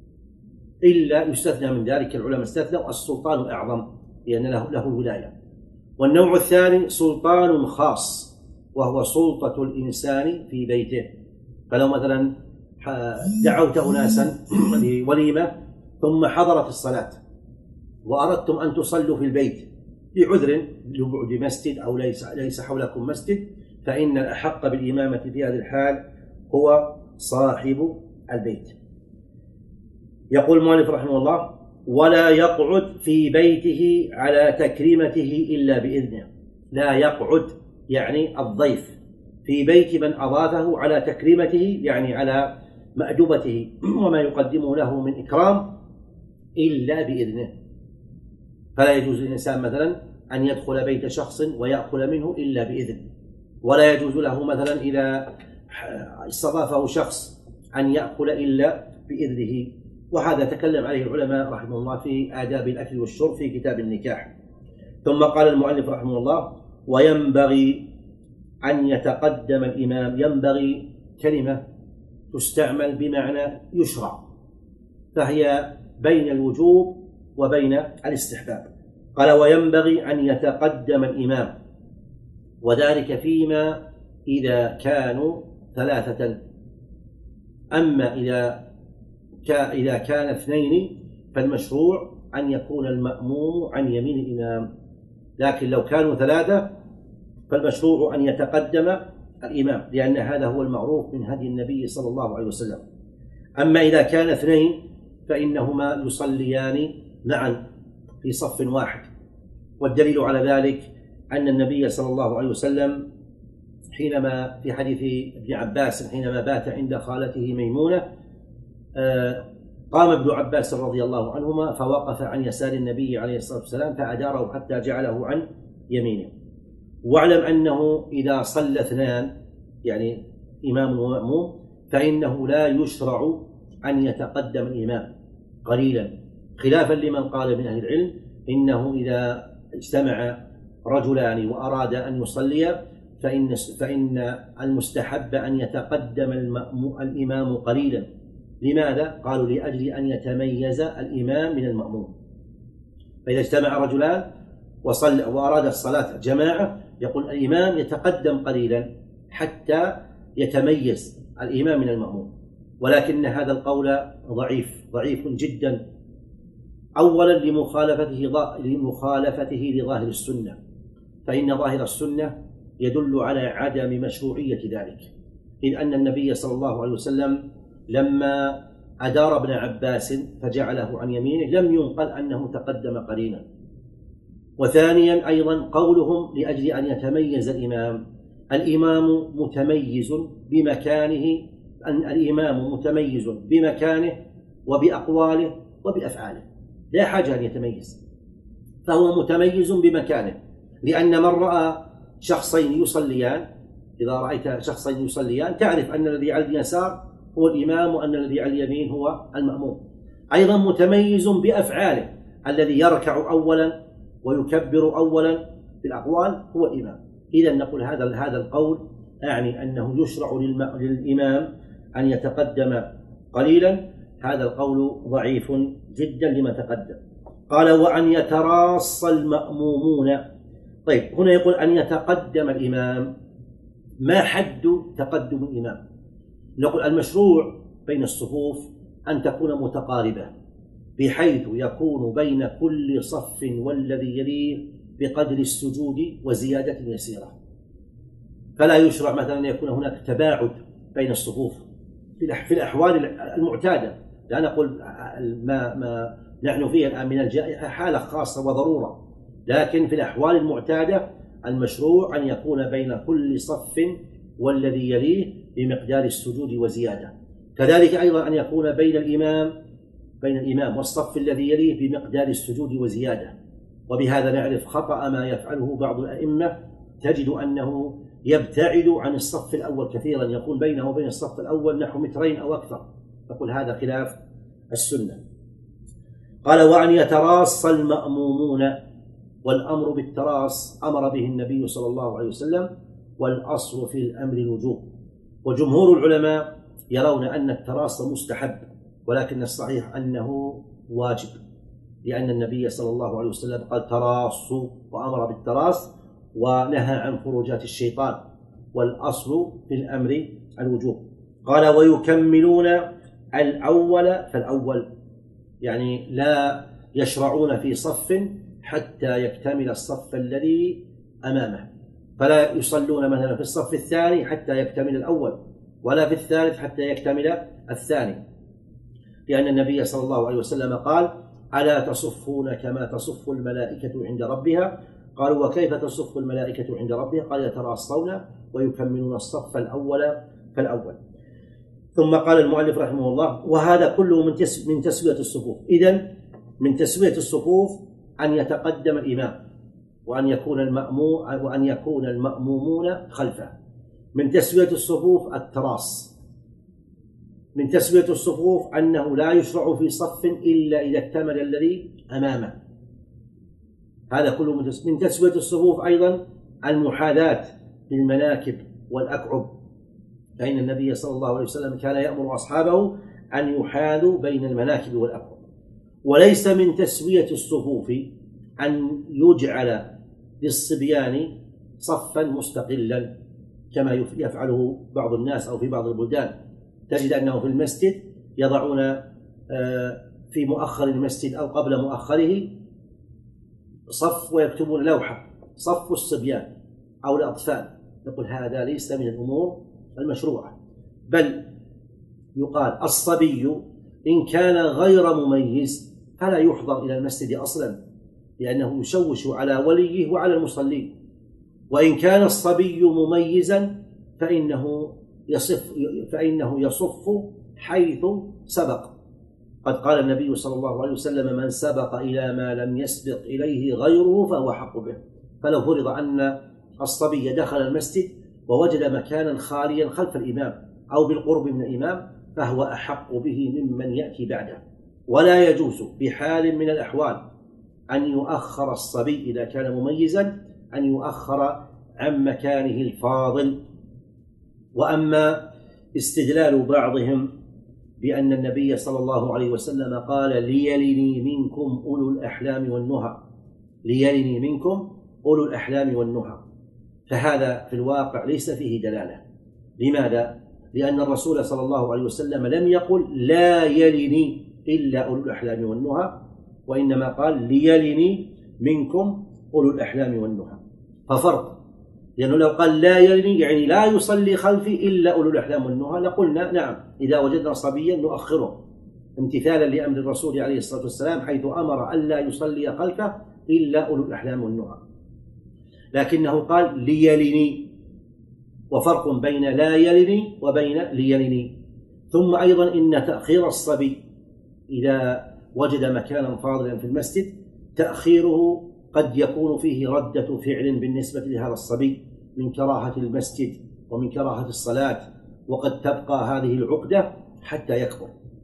إلا يستثنى من ذلك العلماء استثنوا السلطان الأعظم لأن له له ولاية. والنوع الثاني سلطان خاص وهو سلطة الإنسان في بيته. فلو مثلا دعوت أناسا لوليمة ثم حضرت الصلاة وأردتم أن تصلوا في البيت لعذر لبعد مسجد أو ليس ليس حولكم مسجد، فإن الأحق بالإمامة في هذه الحال هو صاحب البيت. يقول المؤلف رحمه الله: ولا يقعد في بيته على تكريمته إلا بإذنه. لا يقعد يعني الضيف في بيت من أضافه على تكريمته، يعني على مأدبته وما يقدمه له من إكرام، إلا بإذنه. فلا يجوز للإنسان مثلا أن يدخل بيت شخص ويأكل منه إلا بإذن، ولا يجوز له مثلا إذا استضافه شخص أن يأكل إلا بإذنه. وهذا تكلم عليه العلماء رحمه الله في آداب الأكل والشرب في كتاب النكاح. ثم قال المؤلف رحمه الله: وينبغي أن يتقدم الإمام. ينبغي كلمة تستعمل بمعنى يشرع، فهي بين الوجوب وبين الاستحباب. قال: وينبغي أن يتقدم الإمام، وذلك فيما إذا كانوا ثلاثة. أما إذا إذا كان اثنين فالمشروع أن يكون المأموم عن يمين الإمام، لكن لو كانوا ثلاثة فالمشروع أن يتقدم الإمام، لأن هذا هو المعروف من هدي النبي صلى الله عليه وسلم. أما إذا كان اثنين فإنهما يصليان معا في صف واحد. والدليل على ذلك أن النبي صلى الله عليه وسلم حينما في حديث ابن عباس حينما بات عند خالته ميمونة، قام ابن عباس رضي الله عنهما فوقف عن يسار النبي عليه الصلاة والسلام فأداره حتى جعله عن يمينه. واعلم أنه إذا صلى اثنان يعني إمام ومأموم فإنه لا يشرع أن يتقدم الإمام قليلا، خلافا لمن قال من أهل العلم إنه إذا اجتمع رجلان وأراد أن يصلي فإن فإن المستحب أن يتقدم الإمام قليلا. لماذا؟ قالوا: لأجل أن يتميز الإمام من المأموم. فإذا اجتمع رجلان وصل وأراد الصلاة جماعة يقول الإمام يتقدم قليلا حتى يتميز الإمام من المأموم. ولكن هذا القول ضعيف ضعيف جدا، أولا لمخالفته لمخالفته لظاهر السنة، فإن ظاهر السنة يدل على عدم مشروعية ذلك، إذ أن النبي صلى الله عليه وسلم لما أدار ابن عباس فجعله عن يمينه لم ينقل أنه تقدم قليلا. وثانيا أيضا قولهم لأجل أن يتميز الإمام، الإمام متميز بمكانه، أن الإمام متميز بمكانه وبأقواله وبأفعاله، لا حاجة أن يتميز، فهو متميز بمكانه. لأن من رأى شخصين يصليان، إذا رأيت شخصين يصليان تعرف أن الذي على اليسار هو الإمام وأن الذي على اليمين هو المأموم. أيضا متميز بأفعاله، الذي يركع أولا ويكبر أولا في الأقوال هو الإمام. إذا نقول هذا هذا القول أعني أنه يشرع للإمام أن يتقدم قليلا، هذا القول ضعيف جدا لما تقدم. قال: وأن يتراص المأمومون. طيب، هنا يقول أن يتقدم الإمام، ما حد تقدم الإمام؟ نقول المشروع بين الصفوف أن تكون متقاربة، بحيث يكون بين كل صف والذي يليه بقدر السجود وزيادة يسيرة. فلا يشرع مثلا أن يكون هناك تباعد بين الصفوف في الأحوال المعتادة. لا نقول ما, ما نحن فيه الآن من الجائحة حالة خاصة وضرورة، لكن في الأحوال المعتادة المشروع أن يكون بين كل صف والذي يليه بمقدار السجود وزيادة. كذلك أيضا أن يكون بين الإمام بين الإمام والصف الذي يليه بمقدار السجود وزيادة. وبهذا نعرف خطأ ما يفعله بعض الأئمة، تجد أنه يبتعد عن الصف الأول كثيرا، يكون بينه وبين الصف الأول نحو مترين أو أكثر، نقول هذا خلاف السنة. قال: وأن يتراص المأمومون. والأمر بالتراص أمر به النبي صلى الله عليه وسلم، والأصل في الأمر الوجوب. وجمهور العلماء يرون أن التراص مستحب، ولكن الصحيح أنه واجب، لأن النبي صلى الله عليه وسلم قال: تراصوا، وأمر بالتراص ونهى عن خروجات الشيطان، والأصل في الأمر الوجوب. قال: ويكملون الأول فالأول، يعني لا يشرعون في صف حتى يكتمل الصف الذي أمامه، فلا يصلون مثلا في الصف الثاني حتى يكتمل الأول، ولا في الثالث حتى يكتمل الثاني، لأن النبي صلى الله عليه وسلم قال: ألا تصفون كما تصف الملائكة عند ربها؟ قالوا: وكيف تصف الملائكة عند ربها؟ قال: يتراصون ويكملون الصف الأول فالأول. ثم قال المؤلف رحمه الله: وهذا كله من من تسوية الصفوف. إذن من تسوية الصفوف أن يتقدم الإمام وأن يكون المأموم وأن يكون المأمومون خلفه. من تسوية الصفوف التراص. من تسوية الصفوف أنه لا يشرع في صف إلا إذا اكتمل الذي أمامه. هذا كله من تسوية الصفوف. أيضا المحاذاة بالمناكب والأكعب، فإن النبي صلى الله عليه وسلم كان يأمر أصحابه أن يحاذوا بين المناكب والأكعب. وليس من تسوية الصفوف أن يجعل للصبيان صفا مستقلا كما يفعله بعض الناس أو في بعض البلدان. تجد أنه في المسجد يضعون في مؤخر المسجد أو قبل مؤخره صف ويكتبون لوحة: صف الصبيان أو الأطفال. نقول هذا ليس من الأمور المشروعة، بل يقال الصبي إن كان غير مميز فلا يحضر إلى المسجد أصلا، لأنه يشوش على وليه وعلى المصلين. وإن كان الصبي مميزا فإنه يصف فإنه يصف حيث سبق. قد قال النبي صلى الله عليه وسلم: من سبق إلى ما لم يسبق إليه غيره فهو حق به. فلو فرض أن الصبي دخل المسجد ووجد مكانا خاليا خلف الإمام أو بالقرب من الإمام فهو أحق به ممن يأتي بعده. ولا يجوز بحال من الأحوال أن يؤخر الصبي إذا كان مميزا، أن يؤخر عن مكانه الفاضل. وأما استدلال بعضهم بأن النبي صلى الله عليه وسلم قال: ليلني منكم أولو الأحلام والنهى، ليلني منكم أولو الأحلام والنهى، فهذا في الواقع ليس فيه دلالة. لماذا؟ لأن الرسول صلى الله عليه وسلم لم يقل: لا يلني إلا أولو الأحلام والنهى، وإنما قال: ليلني منكم أولو الأحلام والنهى. ففرق، لأنه لو قال لا يلني يعني لا يصلي خلفي إلا أولو الأحلام والنهى لقلنا نعم، إذا وجدنا صبيا نؤخره امتثالا لأمر الرسول عليه الصلاة والسلام، حيث أمر ألا يصلي خلفه إلا أولو الأحلام والنهى. لكنه قال: ليلني، وفرق بين لا يلني وبين ليلني. ثم أيضا إن تأخير الصبي إذا وجد مكانا فاضلا في المسجد، تأخيره قد يكون فيه ردة فعل بالنسبة لهذا الصبي من كراهة المسجد ومن كراهة الصلاة، وقد تبقى هذه العقدة حتى يكبر.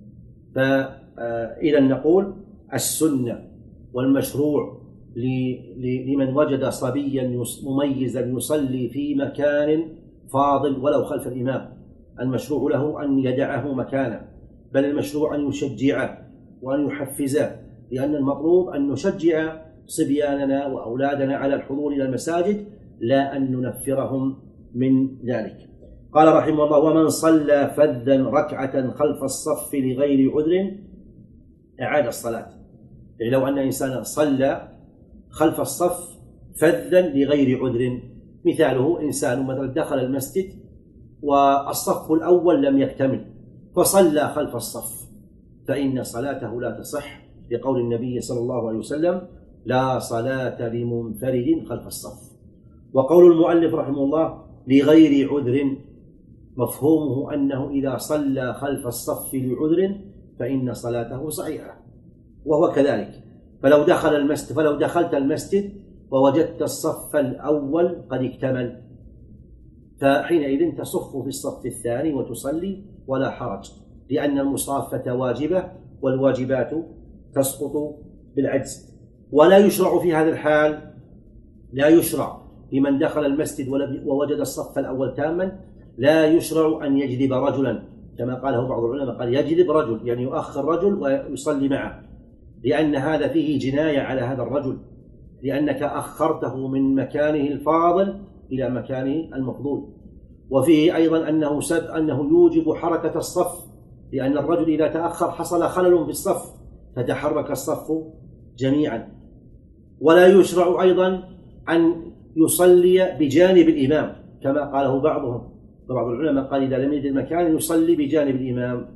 فإذا نقول السنة والمشروع لمن وجد صبيا مميزا يصلي في مكان فاضل ولو خلف الإمام، المشروع له أن يدعه مكانا، بل المشروع أن يشجعه وأن يحفزه، لأن المطلوب أن نشجع صبياننا وأولادنا على الحضور إلى المساجد لا أن ننفرهم من ذلك. قال رحمه الله: ومن صلى فذا ركعة خلف الصف لغير عذر أعاد الصلاة. يعني لو أن إنسانا صلى خلف الصف فذا لغير عذر، مثاله إنسان مثلا دخل المسجد والصف الأول لم يكتمل فصلى خلف الصف، فإن صلاته لا تصح، لقول النبي صلى الله عليه وسلم: لا صلاة لمنفرد خلف الصف. وقول المؤلف رحمه الله: لغير عذر، مفهومه أنه إذا صلى خلف الصف لعذر فإن صلاته صحيحة، وهو كذلك. فلو دخل المسجد فلو دخلت المسجد ووجدت الصف الأول قد اكتمل، فحينئذ تصف في الصف الثاني وتصلي ولا حرج، لأن المصافة واجبة والواجبات تسقط بالعجز. ولا يشرع في هذا الحال، لا يشرع لمن دخل المسجد ووجد الصف الأول تاما، لا يشرع أن يجذب رجلا كما قاله بعض العلماء، قال يجذب رجل يعني يؤخر رجل ويصلي معه، لأن هذا فيه جناية على هذا الرجل، لأنك أخرته من مكانه الفاضل إلى مكانه المفضول. وفيه أيضا أنه سب أنه يوجب حركة الصف، لأن الرجل إذا تأخر حصل خلل في الصف فتحرك الصف جميعا. ولا يشرع أيضا أن يصلي بجانب الإمام كما قاله بعضهم، بعض العلماء قال إذا لم يجد مكان يصلي بجانب الإمام،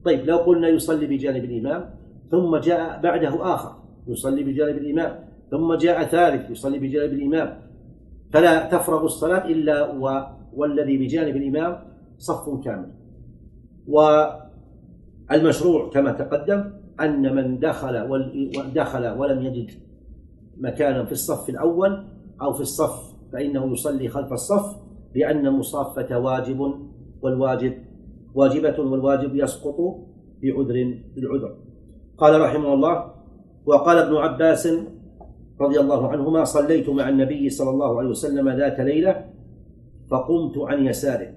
طيب لو قلنا يصلي بجانب الإمام ثم جاء بعده آخر يصلي بجانب الإمام ثم جاء ثالث يصلي بجانب الإمام، فلا تفرغ الصلاة إلا والذي بجانب الإمام صف كامل. والمشروع كما تقدم أن من دخل ودخل ولم يجد مكانا في الصف الأول أو في الصف فإنه يصلي خلف الصف، لأن المصافة واجب والواجب واجبة والواجب يسقط بعذر بالعذر. قال رحمه الله: وقال ابن عباس رضي الله عنهما: صليت مع النبي صلى الله عليه وسلم ذات ليلة فقمت عن يساره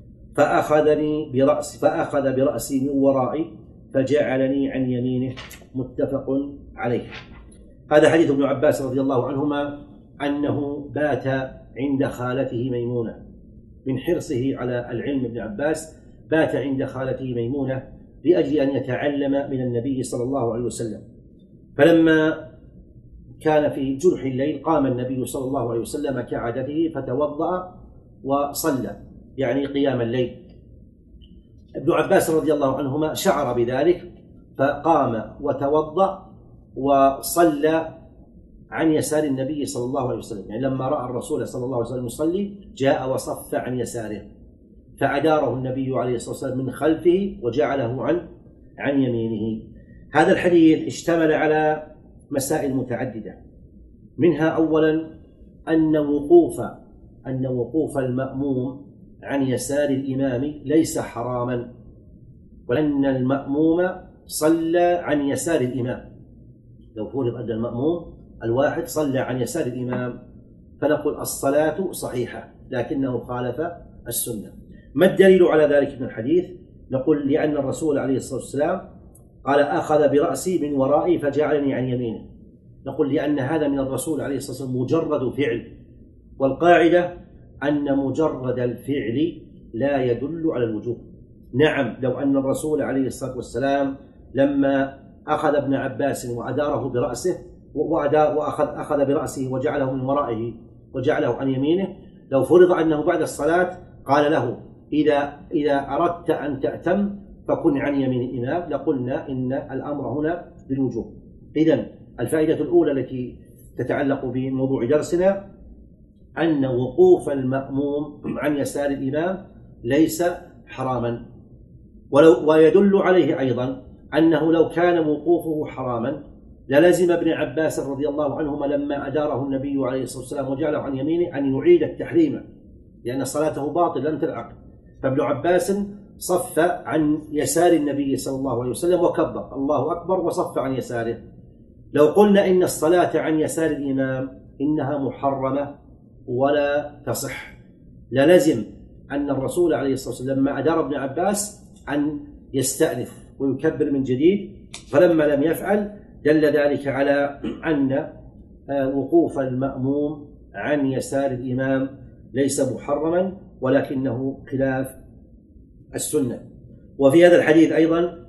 فأخذني برأسي فأخذ برأسي من ورائي فجعلني عن يمينه، متفق عليه. هذا حديث ابن عباس رضي الله عنهما أنه بات عند خالته ميمونة، من حرصه على العلم ابن عباس بات عند خالته ميمونة لأجل أن يتعلم من النبي صلى الله عليه وسلم. فلما كان في جرح الليل قام النبي صلى الله عليه وسلم كعادته فتوضأ وصلى، يعني قيام الليل. ابن عباس رضي الله عنهما شعر بذلك فقام وتوضأ وصلى عن يسار النبي صلى الله عليه وسلم، يعني لما رأى الرسول صلى الله عليه وسلم يصلي جاء وصف عن يساره فأداره النبي عليه الصلاة والسلام من خلفه وجعله عن عن يمينه. هذا الحديث اشتمل على مسائل متعددة، منها أولا أن وقوف أن وقوف المأموم عن يسار الإمام ليس حراما، ولأن المأموم صلى عن يسار الإمام. لو فرض أن المأموم الواحد صلى عن يسار الإمام فنقول الصلاة صحيحة لكنه خالف السنة. ما الدليل على ذلك من الحديث؟ نقول لأن الرسول عليه الصلاة والسلام قال: أخذ برأسي من ورائي فجعلني عن يمينه. نقول لأن هذا من الرسول عليه الصلاة والسلام مجرد فعل، والقاعدة أن مجرد الفعل لا يدل على الوجوب. نعم، لو أن الرسول عليه الصلاة والسلام لما أخذ ابن عباس وأداره برأسه وأخذ أخذ برأسه وجعله من ورائه وجعله عن يمينه، لو فرض أنه بعد الصلاة قال له: إذا إذا أردت أن تأتم فكن عن يمين الإمام، لقلنا إن الأمر هنا بالوجوب. إذن الفائدة الأولى التي تتعلق بموضوع درسنا أن وقوف المأموم عن يسار الإمام ليس حراما، ولو ويدل عليه أيضا أنه لو كان وقوفه حراما للزم ابن عباس رضي الله عنهما لما أداره النبي عليه الصلاة والسلام وجعله عن يمينه أن يعيد التحريم، لأن صلاته باطل لم تنعقد. فابن عباس صف عن يسار النبي صلى الله عليه وسلم وكبر الله أكبر وصف عن يساره. لو قلنا إن الصلاة عن يسار الإمام إنها محرمة ولا تصح للزم أن الرسول عليه الصلاة والسلام لما أدار ابن عباس أن يستأنف ويكبر من جديد، فلما لم يفعل دل ذلك على أن وقوف المأموم عن يسار الإمام ليس محرما ولكنه خلاف السنة. وفي هذا الحديث أيضا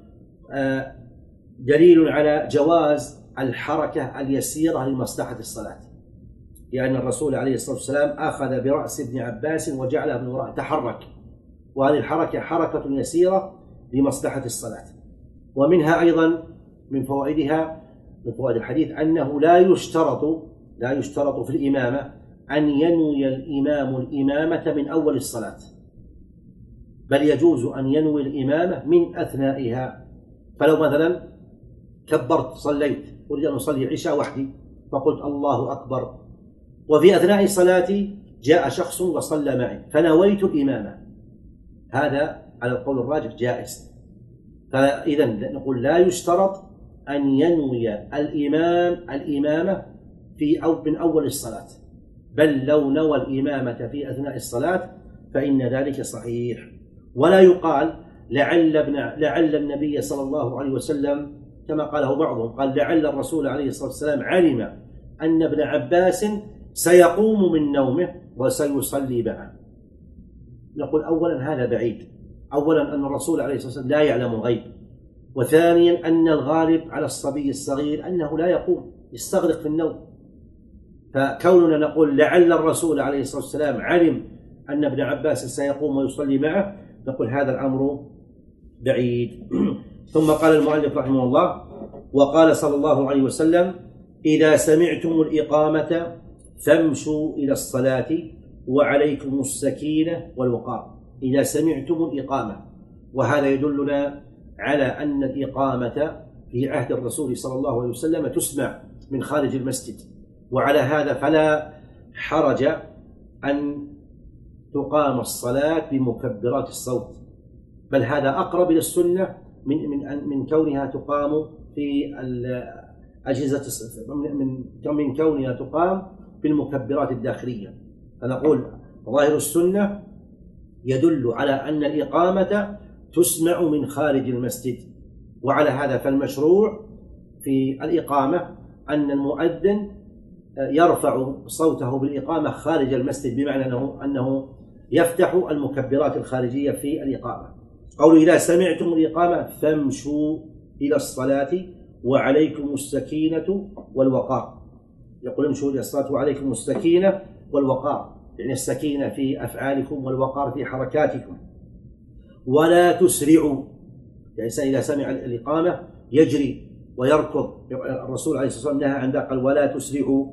دليل على جواز الحركة اليسيرة لمصلحة الصلاة، لأن الرسول عليه الصلاة والسلام أخذ برأس ابن عباس وجعله من وراء تحرك، وهذه الحركة حركة يسيرة لمصلحة الصلاة. ومنها أيضا من فوائدها من فوائد الحديث أنه لا يشترط لا يشترط في الإمامة أن ينوي الإمام الإمامة من أول الصلاة، بل يجوز أن ينوي الإمامة من أثنائها. فلو مثلا كبرت صليت أريد أن أصلي عشاء وحدي فقلت الله أكبر، وفي أثناء صلاتي جاء شخص وصلى معي فنويت الإمامة، هذا على القول الراجح جائز. فإذا نقول لا يشترط أن ينوي الإمام الإمامة في أو من أول الصلاة، بل لو نوى الإمامة في أثناء الصلاة فإن ذلك صحيح. ولا يقال لعل ابن لعل النبي صلى الله عليه وسلم كما قاله بعضهم، قال لعل الرسول عليه الصلاة والسلام علم أن ابن عباس سيقوم من نومه وسيصلي معه. نقول أولا هذا بعيد، أولا أن الرسول عليه الصلاة والسلام لا يعلم الغيب، وثانيا أن الغالب على الصبي الصغير أنه لا يقوم، يستغرق في النوم. فكوننا نقول لعل الرسول عليه الصلاة والسلام علم أن ابن عباس سيقوم ويصلي معه، نقول هذا الأمر بعيد. ثم قال المؤلف رحمه الله: وقال صلى الله عليه وسلم: إذا سمعتم الإقامة فامشوا إلى الصلاة وعليكم السكينة والوقار. إذا سمعتم الإقامة، وهذا يدلنا على أن الإقامة في عهد الرسول صلى الله عليه وسلم تسمع من خارج المسجد، وعلى هذا فلا حرج أن تقام الصلاة بمكبرات الصوت، بل هذا أقرب إلى السنة من من من كونها تقام في أجهزة من من كونها تقام بالمكبرات الداخلية. فنقول ظاهر السنة يدل على أن الإقامة تسمع من خارج المسجد، وعلى هذا فالمشروع في الإقامة أن المؤذن يرفع صوته بالإقامة خارج المسجد، بمعنى أنه أنه يفتح المكبرات الخارجية في الإقامة. قول: إذا سمعتم الإقامة فامشوا إلى الصلاة وعليكم السكينة والوقار. يقول: امشوا إلى الصلاة وعليكم السكينة والوقار، يعني السكينة في أفعالكم والوقار في حركاتكم. ولا تسرعوا، يعني إذا سمع الإقامة يجري ويركض. الرسول عليه الصلاة والسلام نهى عن ذلك، قال: ولا تسرعوا،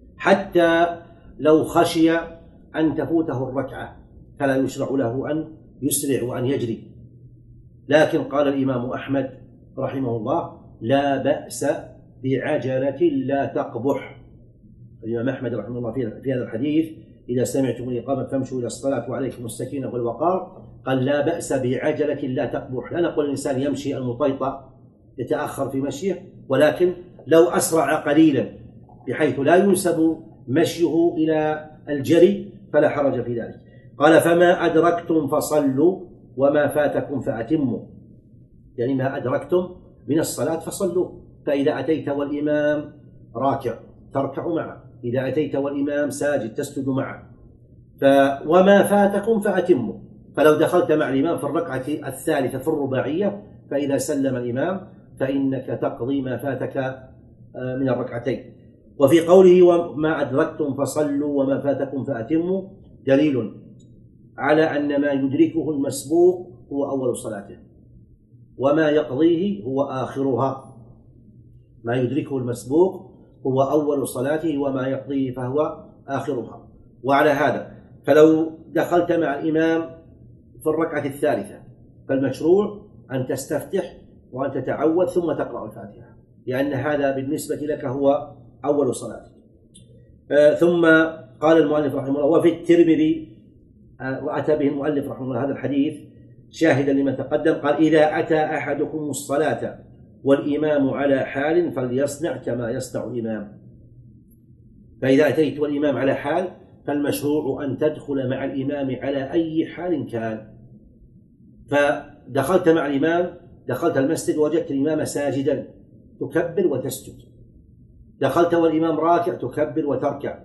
حتى لو خشي أن تفوته الركعة فلا يشرع له أن يسرع وأن يجري. لكن قال الإمام أحمد رحمه الله: لا بأس بعجلة لا تقبح. الإمام أحمد رحمه الله في هذا الحديث: إذا سمعتم الإقامة فامشوا إلى الصلاة وعليكم السكينة والوقار، قال: لا بأس بعجلة لا تقبح. لا نقول الإنسان يمشي المطيطة يتأخر في مشيه، ولكن لو أسرع قليلا بحيث لا ينسب مشيه إلى الجري فلا حرج في ذلك. قال: فما أدركتم فصلوا وما فاتكم فأتموا، يعني ما أدركتم من الصلاة فصلوا. فإذا أتيت والإمام راكع تركع معه، إذا أتيت والإمام ساجد تسجد معه. ف وما فاتكم فأتموا، فلو دخلت مع الإمام في الركعة الثالثة في الرباعية فإذا سلم الإمام فإنك تقضي ما فاتك من الركعتين. وفي قوله: وما أدركتم فصلوا وما فاتكم فأتموا، دليل على أن ما يدركه المسبوق هو أول صلاته، وما يقضيه هو آخرها. ما يدركه المسبوق هو أول صلاته، وما يقضيه فهو آخرها. وعلى هذا فلو دخلت مع الإمام في الركعة الثالثة فالمشروع أن تستفتح وأن تتعوذ ثم تقرأ الفاتحة، لأن هذا بالنسبة لك هو أول صلاة. آه ثم قال المؤلف رحمه الله: وفي الترمذي، آه وأتى به المؤلف رحمه الله هذا الحديث شاهدا لما تقدم، قال: إذا أتى أحدكم الصلاة والإمام على حال فليصنع كما يصنع الإمام. فإذا أتيت والإمام على حال فالمشروع أن تدخل مع الإمام على أي حال كان. فدخلت مع الإمام، دخلت المسجد وجدت الإمام ساجدا تكبر وتسجد، دخلت والإمام راكع تكبر وتركع،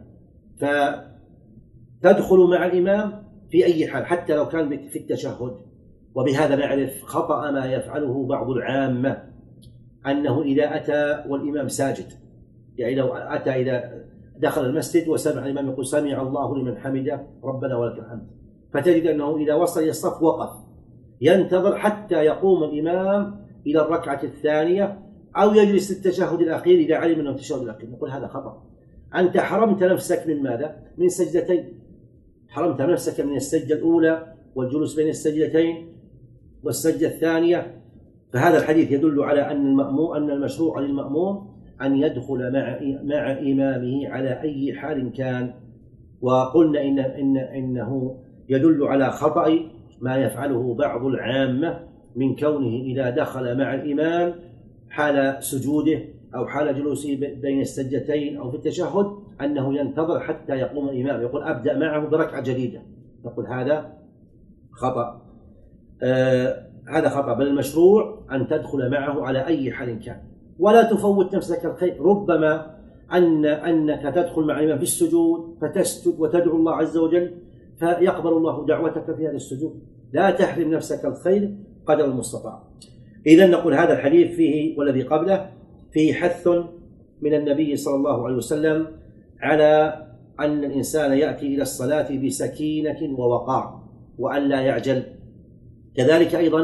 فتدخل مع الإمام في أي حال حتى لو كان في التشهد. وبهذا نعرف خطأ ما يفعله بعض العامة، أنه إذا أتى والإمام ساجد، يعني لو أتى إذا دخل المسجد وسمع الإمام يقول: سمع الله لمن حمده ربنا ولك الحمد، فتجد أنه إذا وصل إلى الصف وقف ينتظر حتى يقوم الإمام إلى الركعة الثانية أو يجلس التشهد الأخير إذا علم أنه التشهد الأخير. نقول هذا خطأ. أنت حرمت نفسك من ماذا؟ من سجدتين. حرمت نفسك من السجدة الأولى والجلوس بين السجدتين والسجدة الثانية. فهذا الحديث يدل على أن المأموم أن المشروع للمأموم أن يدخل مع مع إمامه على أي حال كان. وقلنا إن إن إنه يدل على خطأ ما يفعله بعض العامة من كونه إذا دخل مع الإمام حال سجوده أو حال جلوسه بين السجدتين أو في التشهد أنه ينتظر حتى يقوم الإمام، يقول أبدأ معه بركعة جديدة. نقول هذا خطأ. آه هذا خطأ، بل المشروع أن تدخل معه على أي حال كان، ولا تفوت نفسك الخير. ربما أن أنك تدخل مع الإمام في السجود فتسجد وتدعو الله عز وجل فيقبل الله دعوتك في هذا السجود. لا تحرم نفسك الخير قدر المستطاع. إذا نقول هذا الحديث فيه والذي قبله فيه حث من النبي صلى الله عليه وسلم على أن الإنسان يأتي إلى الصلاة بسكينة ووقار وأن لا يعجل. كذلك أيضا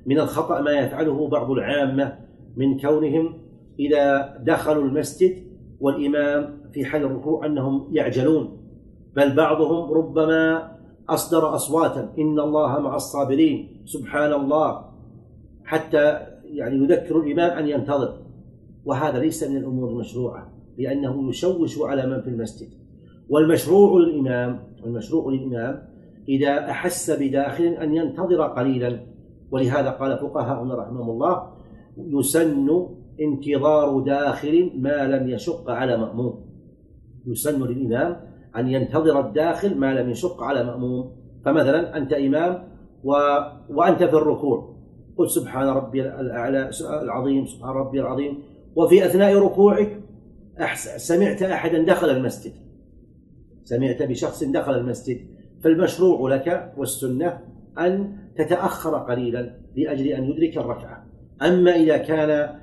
من الخطأ ما يفعله بعض العامة من كونهم إذا دخلوا المسجد والإمام في حال الركوع أنهم يعجلون، بل بعضهم ربما أصدر أصواتا إن الله مع الصابرين سبحان الله، حتى يعني يذكر الإمام أن ينتظر، وهذا ليس من الأمور المشروعة لأنه يشوش على من في المسجد. والمشروع للإمام المشروع للإمام إذا أحس بداخل أن ينتظر قليلا، ولهذا قال فقهاؤنا رحمهم الله يسن انتظار داخل ما لم يشق على مأموم. يسن للإمام أن ينتظر الداخل ما لم يشق على مأموم. فمثلا أنت إمام و... وأنت في الركوع قل سبحان ربي الأعلى العظيم سبحان ربي العظيم، وفي أثناء ركوعك سمعت أحدا دخل المسجد، سمعت بشخص دخل المسجد، فالمشروع لك والسنة أن تتأخر قليلا لأجل أن يدرك الركعة. أما إذا كان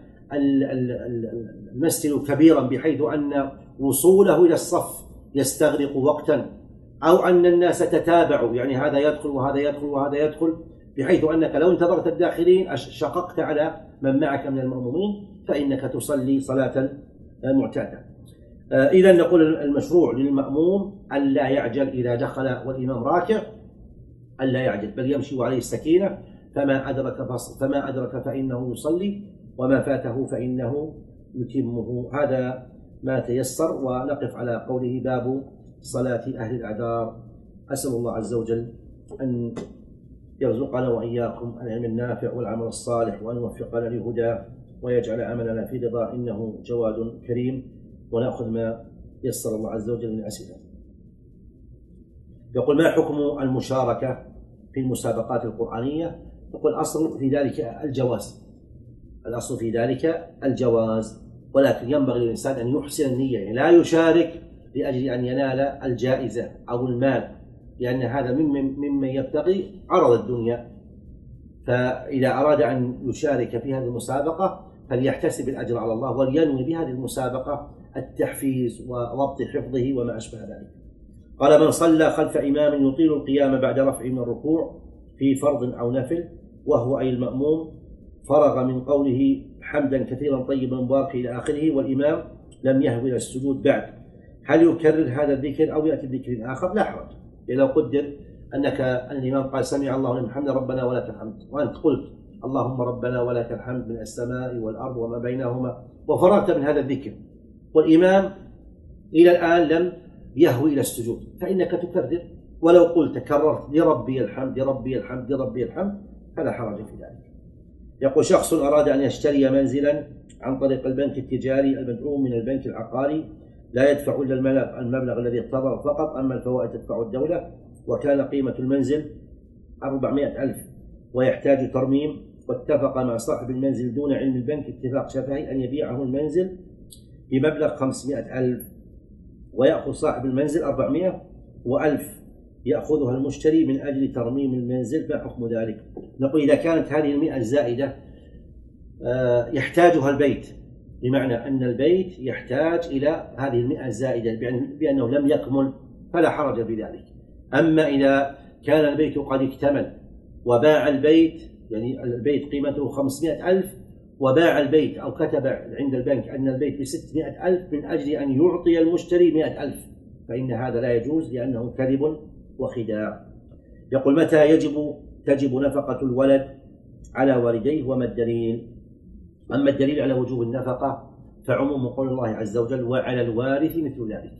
المسجد كبيرا بحيث أن وصوله إلى الصف يستغرق وقتا، أو أن الناس تتابعوا يعني هذا يدخل وهذا يدخل وهذا يدخل، بحيث أنك لو انتظرت الداخلين شققت على من معك من المأمومين فإنك تصلي صلاة معتادة. إذا نقول المشروع للمأموم ألا يعجل إذا دخل والإمام راكع، ألا يعجل بل يمشي وعليه السكينة، فما أدرك فما أدرك فإنه يصلي وما فاته فإنه يتمه. هذا ما تيسر. ونقف على قوله باب صلاة أهل الأعذار. أسأل الله عز وجل أن يرزقنا وإياكم العلم النافع والعمل الصالح، وأن يوفقنا لهداه ويجعل عملنا في رضاه إنه جواد كريم. ونأخذ ما يسر الله عز وجل من أسئلة. يقول ما حكم المشاركة في المسابقات القرآنية؟ يقول الأصل في ذلك الجواز، الأصل في ذلك الجواز، ولكن ينبغي للإنسان أن يحسن النية، يعني لا يشارك لأجل أن ينال الجائزة أو المال، لأن هذا ممن يبتغي عرض الدنيا. فإذا أراد أن يشارك في هذه المسابقة فليحتسب الأجر على الله، ولينوي بهذه المسابقة التحفيز وضبط حفظه وما أشبه ذلك. قال من صلى خلف إمام يطيل القيام بعد رفعه من الركوع في فرض أو نفل، وهو أي المأموم فرغ من قوله حمدا كثيرا طيبا مباركا إلى آخره والإمام لم يهو إلى السجود بعد، هل يكرر هذا الذكر أو يأتي بذكر آخر؟ لا حرج. لو قدر أنك الإمام قال سمع الله لمن حمده ربنا ولك الحمد، وأنت قلت اللهم ربنا ولك الحمد من السماء والأرض وما بينهما، وفرغت من هذا الذكر والإمام إلى الآن لم يهوي إلى السجود، فإنك تكرر. ولو قلت كررت لربي الحمد لربي الحمد لربي الحمد فلا حرج في ذلك. يقول شخص أراد أن يشتري منزلا عن طريق البنك التجاري المدعوم من البنك العقاري، لا يدفع إلا المبلغ, المبلغ الذي اقتضاه فقط، أما الفوائد تدفع الدولة، وكان قيمة المنزل أربعمائة ألف ويحتاج ترميم، واتفق مع صاحب المنزل دون علم البنك اتفاق شفهي أن يبيعه المنزل بمبلغ خمسمائة ألف، ويأخذ صاحب المنزل أربعمائة وألف يأخذها المشتري من أجل ترميم المنزل، ما حكم ذلك؟ نقول إذا كانت هذه المئة الزائدة يحتاجها البيت، بمعنى أن البيت يحتاج إلى هذه المئة الزائدة بأنه لم يكمل فلا حرج في ذلك. أما إذا كان البيت قد اكتمل وباع البيت، يعني البيت قيمته خمسمائة ألف وباع البيت أو كتب عند البنك أن البيت بستمائة ألف من أجل أن يعطي المشتري مائة ألف، فإن هذا لا يجوز لأنه كذب وخداع. يقول متى يجب تجب نفقة الولد على والديه وما الدليل؟ أما الدليل على وجوب النفقة فعموم قول الله عز وجل وعلى الوارث مثل ذلك.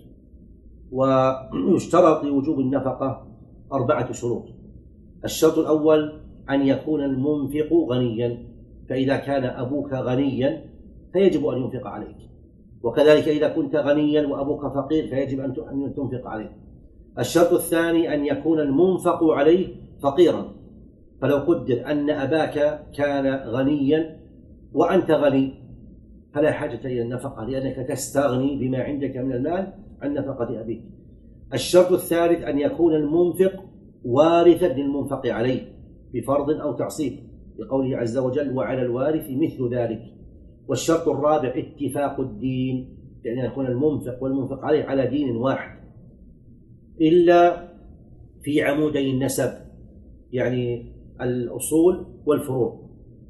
ويشترط لوجوب النفقة أربعة شروط. الشرط الأول أن يكون المنفق غنيا، فإذا كان أبوك غنيا فيجب أن ينفق عليك، وكذلك إذا كنت غنيا وأبوك فقير فيجب أن تنفق عليه. الشرط الثاني أن يكون المنفق عليه فقيرا، فلو قدر أن أباك كان غنيا وأنت غني فلا حاجة إلى النفقة، لأنك تستغني بما عندك من المال عن نفقة أبيك. الشرط الثالث أن يكون المنفق وارثا للمنفق عليه بفرض أو تعصيب، بقوله عز وجل وعلى الوارث مثل ذلك. والشرط الرابع اتفاق الدين، يعني يكون المنفق والمنفق عليه على دين واحد، إلا في عمودي النسب، يعني الأصول والفروع،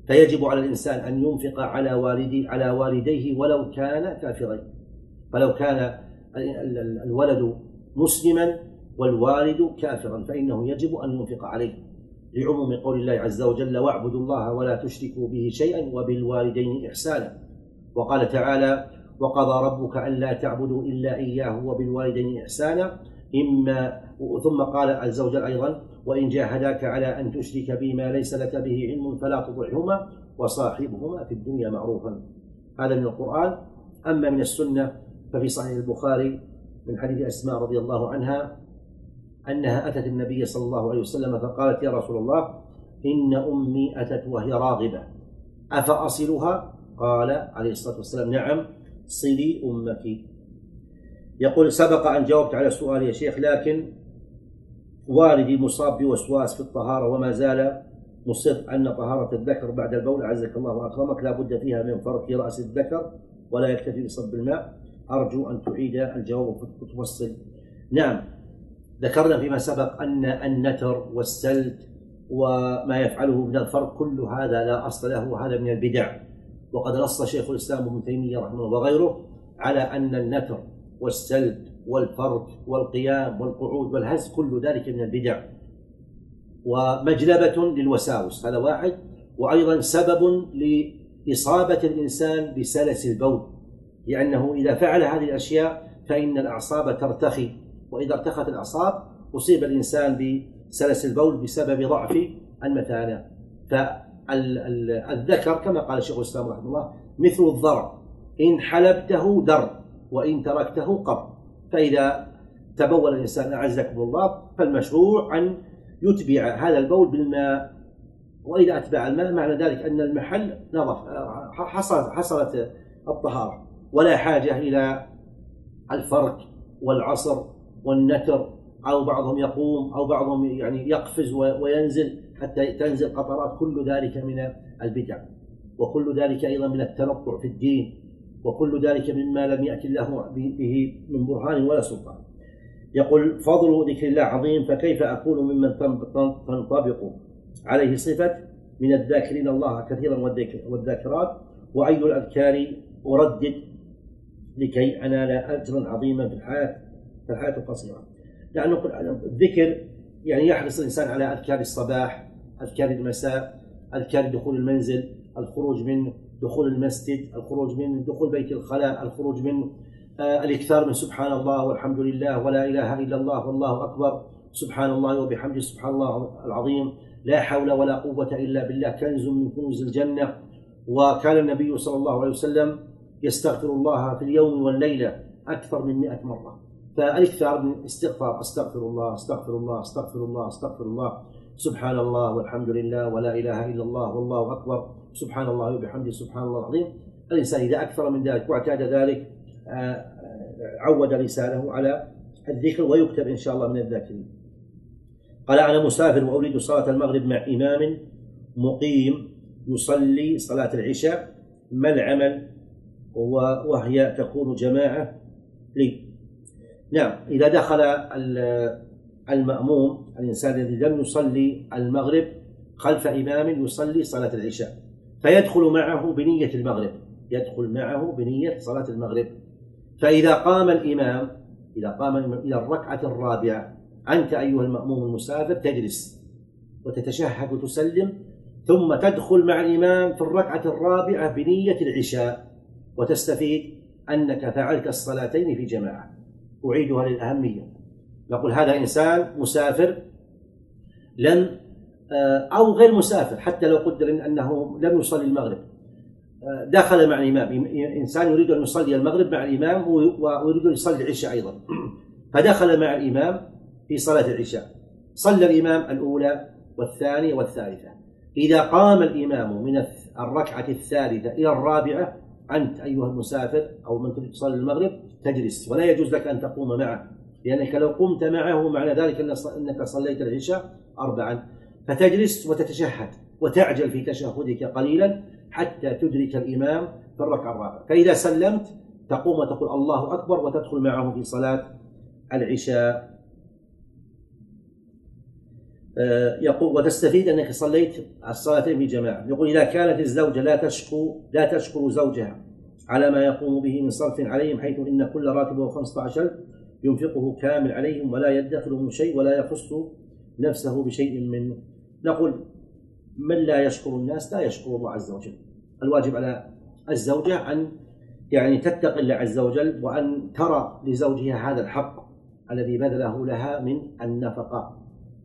فيجب على الإنسان أن ينفق على والدي على والديه ولو كان كافرين. فلو كان الولد مسلما والوالد كافرا فإنه يجب أن ينفق عليه، لعموم قول الله عز وجل: واعبدوا الله ولا تشركوا به شيئا وبالوالدين إحسانا. وقال تعالى: وقضى ربك ألا تعبدوا إلا إياه وبالوالدين إحسانا. إما ثم قال عز وجل أيضا: وإن جاهداك على أن تشرك بي ما ليس لك به علم فلا تطعهما وصاحبهما في الدنيا معروفا. هذا من القرآن. أما من السنة ففي صحيح البخاري من حديث أسماء رضي الله عنها أنها أتت النبي صلى الله عليه وسلم فقالت: يا رسول الله، إن أمي أتت وهي راغبة أفأصلها؟ قال عليه الصلاة والسلام: نعم، صلي أمك. يقول: سبق أن جاوبت على سؤال يا شيخ، لكن والدي مصاب بوسواس في الطهارة وما زال مصر أن طهارة الذكر بعد البول أعزك الله وأكرمك لا بد فيها من فرك رأس الذكر ولا يكتفي بصب الماء. أرجو أن تعيد الجواب وتفصل. نعم، ذكرنا فيما سبق أن النتر والسلت وما يفعله من الفرق كل هذا لا أصل له وهذا من البدع. وقد نص شيخ الإسلام ابن تيمية رحمه الله وغيره على أن النتر والسلت والفرك والقيام والقعود والهز كل ذلك من البدع ومجلبة للوساوس، هذا واحد، وأيضا سبب لإصابة الإنسان بسلس البول، لأنه إذا فعل هذه الأشياء فإن الأعصاب ترتخي، وإذا ارتخت الأعصاب أصيب الإنسان بسلس البول بسبب ضعف المثانة. فالذكر كما قال شيخ الإسلام رحمه الله مثل الضرع، إن حلبته در وإن تركته قر. فإذا تبول الإنسان أعزكم الله فالمشروع أن يتبع هذا البول بالماء، وإذا أتبع الماء معنى ذلك أن المحل نظف، حصلت, حصلت الطهارة، ولا حاجة إلى الفرك والعصر والنتر، أو بعضهم يقوم أو بعضهم يعني يقفز وينزل حتى تنزل قطرات. كل ذلك من البدع، وكل ذلك أيضا من التنطع في الدين، وكل ذلك مما لم يأتي الله به من برهان ولا سلطان. يقول: فضل ذكر الله عظيم، فكيف أكون ممن تنطبق عليه صفة من الذاكرين الله كثيرا والذاكرات، وأي الأذكار أردد لكي أنال أجرا عظيما في الحياة في الحياة القصيرة. لأن الذكر يعني يحرص الإنسان على أذكار الصباح، أذكار المساء، أذكار دخول المنزل، الخروج من دخول المسجد، الخروج من دخول بيت الخلاء، الخروج من آه الإكثار من سبحان الله والحمد لله ولا إله إلا الله والله أكبر، سبحان الله وبحمده سبحان الله العظيم، لا حول ولا قوة إلا بالله، كنز من كنوز الجنة. وكان النبي صلى الله عليه وسلم يستغفر الله في اليوم والليلة أكثر من مئة مرة. فالإكثار من استغفار: أستغفر الله أستغفر الله أستغفر الله أستغفر الله، سبحان الله والحمد لله ولا إله إلا الله والله أكبر، سبحان الله وبحمده سبحان الله العظيم. الإنسان إذا أكثر من ذلك واعتاد ذلك عود لسانه على الذكر ويكتب إن شاء الله من الذاكرين. قال: أنا مسافر وأريد صلاة المغرب مع إمام مقيم يصلي صلاة العشاء، ما العمل وهي تكون جماعة لي؟ نعم، إذا دخل المأموم الإنسان الذي لم يصلي المغرب خلف إمام يصلي صلاة العشاء فيدخل معه بنية المغرب، يدخل معه بنية صلاة المغرب، فإذا قام الإمام إذا قام إلى الركعة الرابعة أنت أيها المأموم المسافر تجلس وتتشهد وتسلم، ثم تدخل مع الإمام في الركعة الرابعة بنية العشاء، وتستفيد أنك فعلت الصلاتين في جماعة. أعيدها للأهمية. نقول هذا إنسان مسافر لم أو غير مسافر، حتى لو قدر أنه لم يصلي المغرب، دخل مع الإمام، إنسان يريد أن يصلي المغرب مع الإمام ويريد أن يصلي العشاء أيضا، فدخل مع الإمام في صلاة العشاء، صلى الإمام الأولى والثانية والثالثة. إذا قام الإمام من الركعة الثالثة إلى الرابعة أنت أيها المسافر أو من تريد تصلي المغرب تجلس، ولا يجوز لك أن تقوم معه، لأنك لو قمت معه معنى ذلك أنك صليت العشاء أربعا، فتجلس وتتشهد وتعجل في تشهدك قليلا حتى تدرك الإمام في الركعة الرابعة، فإذا سلمت تقوم وتقول الله أكبر وتدخل معه في صلاة العشاء. يقول وتستفيد أنك صليت الصلاتين بجماعة. يقول إذا كانت الزوجة لا تشكر لا تشكر زوجها على ما يقوم به من صرف عليهم، حيث إن كل راتبه خمسة عشر ينفقه كامل عليهم ولا يدخر من شيء ولا يخص نفسه بشيء منه. نقول من لا يشكر الناس لا يشكر الله عز وجل. الواجب على الزوجة أن يعني تتقي الله عز وجل، وأن ترى لزوجها هذا الحق الذي بذله لها من النفقة.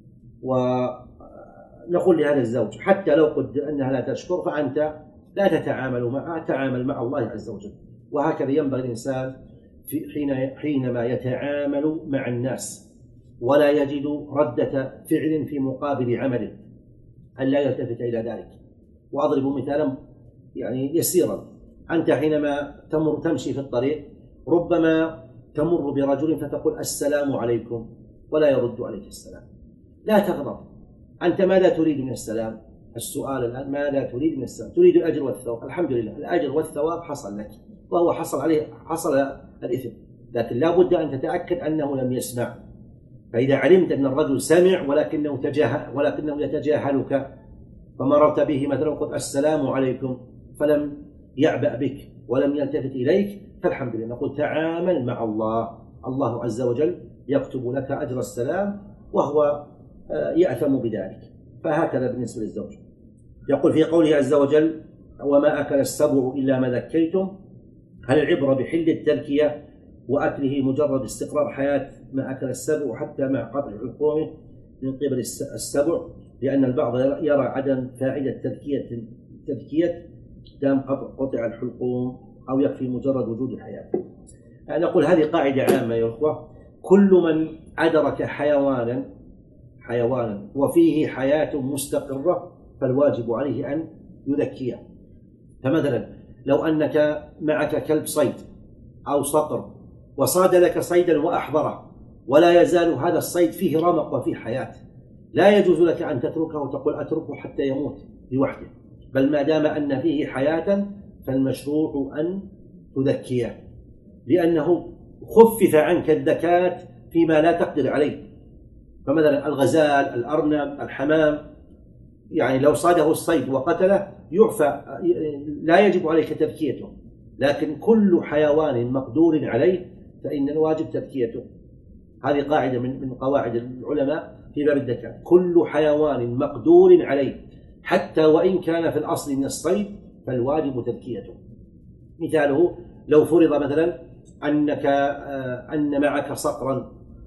ونقول لهذا الزوج حتى لو قدر أنها لا تشكر فأنت لا تتعامل معها، تعامل مع الله عز وجل. وهكذا ينبغي الإنسان في حين حينما يتعامل مع الناس ولا يجد ردة فعل في مقابل عمله أن لا يلتفت إلى ذلك. وأضرب مثالا يعني يسيرا، أنت حينما تمر تمشي في الطريق ربما تمر برجل فتقول السلام عليكم ولا يرد عليك السلام، لا تغضب. أنت ماذا تريد من السلام؟ السؤال الآن ماذا تريد من السلام؟ تريد الأجر والثواب. الحمد لله الأجر والثواب حصل لك، وهو حصل عليه حصل الإثم، لكن لا بد أن تتأكد أنه لم يسمع. فإذا علمت أن الرجل سمع ولكنه تجاهل ولكنه يتجاهلك، فمررت به مثلا وقلت السلام عليكم فلم يعبأ بك ولم يلتفت إليك، فالحمد لله. نقول تعامل مع الله، الله عز وجل يكتب لك أجر السلام وهو يأثم بذلك. فهكذا بالنسبة للزوج. يقول في قوله عز وجل وما أكل السبع إلا ما ذكيتم، هل العبرة بحل التذكية وأكله مجرد استقرار حياة ما أكل السبع حتى مع قطع حلقومه من قبل السبع، لأن البعض يرى عدم فائدة تذكية تذكية دام قطع الحلقوم أو يكفي مجرد وجود الحياة. نقول هذه قاعدة عامة يا أخوة، كل من أدرك حيوانا حيوانا وفيه حياة مستقرة فالواجب عليه أن يذكيه. فمثلا لو أنك معك كلب صيد أو صقر وصاد لك صيدا وأحضره ولا يزال هذا الصيد فيه رمق وفيه حياة، لا يجوز لك أن تتركه وتقول أتركه حتى يموت لوحده، بل ما دام أن فيه حياة فالمشروع أن تذكيه، لأنه خفف عنك الذكاة فيما لا تقدر عليه. فمثلا الغزال، الأرنب، الحمام، يعني لو صاده الصيد وقتله يعفى، لا يجب عليك تذكيته، لكن كل حيوان مقدور عليه فإن الواجب تذكيته. هذه قاعدة من من قواعد العلماء في باب الذكاة، كل حيوان مقدور عليه حتى وإن كان في الأصل من الصيد فالواجب تذكيته. مثاله لو فرض مثلا أنك أن معك صقرا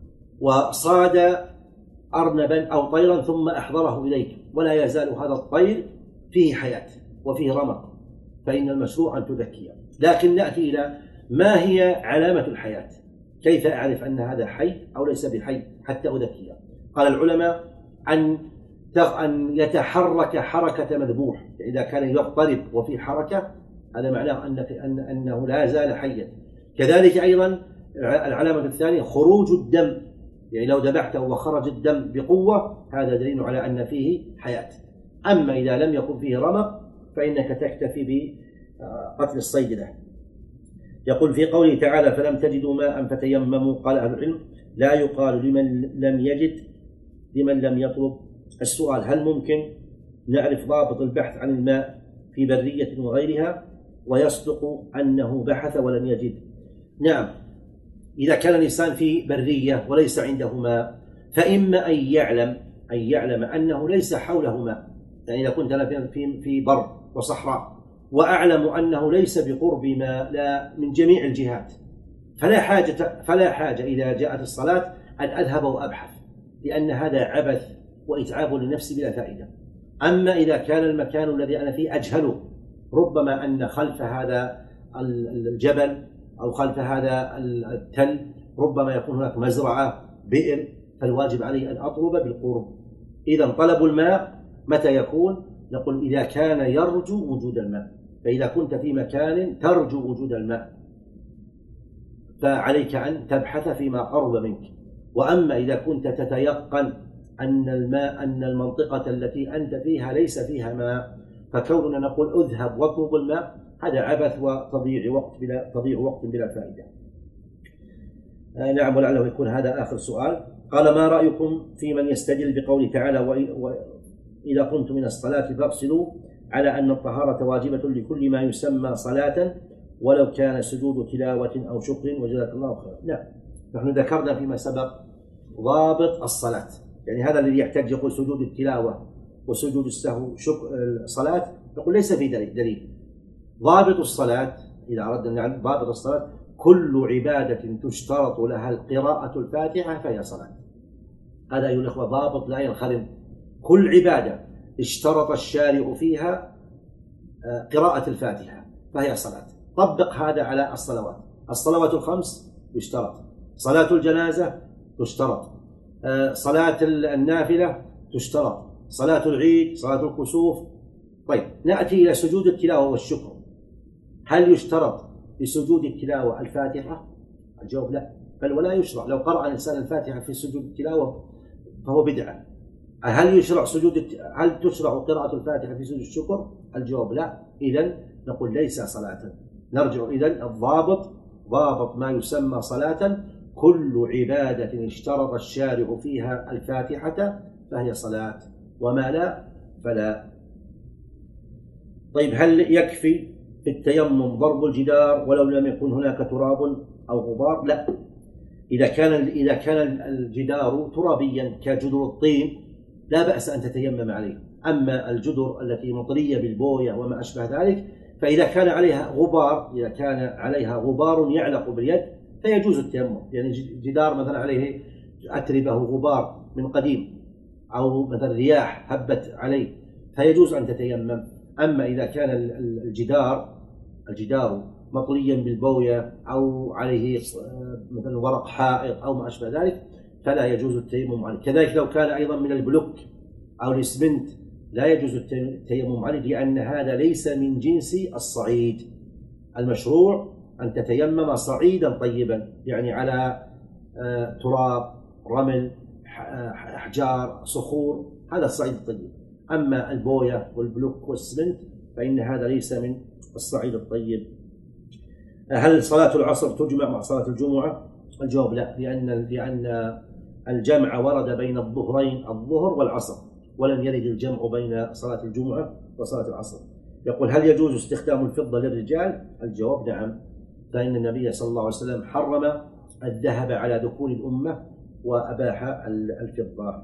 وصاد أرنبا أو طيرا ثم أحضره إليك ولا يزال هذا الطير فيه حياة وفيه رمق، فإن المشروع أن تذكيه. لكن نأتي إلى ما هي علامة الحياة، كيف أعرف أن هذا حي أو ليس بحي حتى أذكيه؟ قال العلماء أن أن يتحرك حركة مذبوح، إذا كان يضطرب وفي حركة هذا معناه أنك أن أنه لا زال حيا. كذلك أيضا العلامة الثانية خروج الدم، يعني لو ذبحته وخرج الدم بقوة هذا دليل على أن فيه حياة. أما إذا لم يكن فيه رمق فإنك تكتفي بقتل الصيد له. يقول في قوله تعالى فلم تجدوا ماء فتيمموا، قال أهل العلم لا يقال لمن لم يجد لمن لم يطلب. السؤال هل ممكن نعرف ضابط البحث عن الماء في برية وغيرها ويصدق أنه بحث ولم يجد؟ نعم، إذا كان الإنسان في برية وليس عنده ماء فإما أن يعلم أن يعلم أنه ليس حوله ماء، يعني إذا كنت أنا في في بر وصحراء وأعلم أنه ليس بقرب ماء لا من جميع الجهات، فلا حاجة فلا حاجة إذا جاءت الصلاة أن أذهب وأبحث، لأن هذا عبث وإتعاب لنفسي بلا فائدة. أما إذا كان المكان الذي أنا فيه أجهله، ربما أن خلف هذا الجبل أو خلف هذا التل ربما يكون هناك مزرعة، بئر، فالواجب علي أن أطلب بالقرب. إذا طلب الماء متى يكون؟ نقول إذا كان يرجو وجود الماء. فإذا كنت في مكان ترجو وجود الماء فعليك أن تبحث فيما قرب منك. وأما إذا كنت تتيقن أن الماء أن المنطقة التي أنت فيها ليس فيها ماء، فكوننا نقول اذهب واطلب الماء هذا عبث وتضييع وقت بلا تضييع وقت بلا فائدة. آه نعم، ولعله يكون هذا آخر سؤال. قال: ما رأيكم في من يستدل بقوله تعالى: وإذا قمتم من الصلاة فاغسلوا، على أن الطهارة واجبة لكل ما يسمى صلاة ولو كان سجود تلاوة أو شكر، وجزاك الله خيرا. نعم، نحن ذكرنا فيما سبق ضابط الصلاة، يعني هذا الذي يحتاج يقول سجود التلاوة وسجود السهو شكر الصلاة، يقول ليس في دليل. دليل ضابط الصلاة، إذا أردنا نعلم ضابط الصلاة: كل عبادة تشترط لها القراءة الفاتحة فهي صلاة. هذا أيها الأخوة ضابط لا ينخرم. كل عبادة اشترط الشارع فيها قراءة الفاتحة فهي صلاة. طبق هذا على الصلوات. الصلوات الخمس يشترط، صلاة الجنازة تشترط، صلاة النافلة تشترط، صلاة العيد، صلاة الكسوف. طيب، نأتي إلى سجود التلاوة والشكر. هل يشترط لسجود التلاوة الفاتحة؟ الجواب لا، بل ولا يشرع. لو قرأ الإنسان الفاتحة في سجود التلاوة فهو بدعة. هل يشرع سجود الت... هل تشرع قراءة الفاتحة في سجود الشكر؟ الجواب لا. إذن نقول ليس صلاة. نرجع إذن الضابط ضابط ما يسمى صلاة: كل عبادة اشترط الشارع فيها الفاتحة فهي صلاة، وما لا فلا. طيب، هل يكفي في التيمم ضرب الجدار ولو لم يكن هناك تراب أو غبار؟ لا. إذا كان إذا كان الجدار ترابيا كجدر الطين لا بأس أن تتيمم عليه. أما الجدر التي مطرية بالبوية وما أشبه ذلك، فإذا كان عليها غبار إذا كان عليها غبار يعلق باليد فيجوز التيمم. يعني جدار مثلا عليه أتربة غبار من قديم، أو مثلا رياح هبت عليه، فيجوز أن تتيمم. أما إذا كان الجدار الجدار مطليا بالبوية أو عليه مثلا ورق حائط أو ما أشبه ذلك فلا يجوز التيمم عليه. كذلك لو كان أيضا من البلوك أو الإسمنت لا يجوز التيمم عليه، لأن هذا ليس من جنس الصعيد. المشروع أن تتيمم صعيدا طيبا، يعني على تراب، رمل، أحجار، صخور، هذا الصعيد الطيب. أما البوية والبلوك والإسمنت فإن هذا ليس من الصعيد الطيب. هل صلاة العصر تجمع مع صلاة الجمعة؟ الجواب لا، لأن لأن الجمع ورد بين الظهرين، الظهر والعصر، ولم يرد الجمع بين صلاة الجمعة وصلاة العصر. يقول: هل يجوز استخدام الفضة للرجال؟ الجواب نعم، فإن النبي صلى الله عليه وسلم حرم الذهب على ذكور الأمة وأباح الفضة.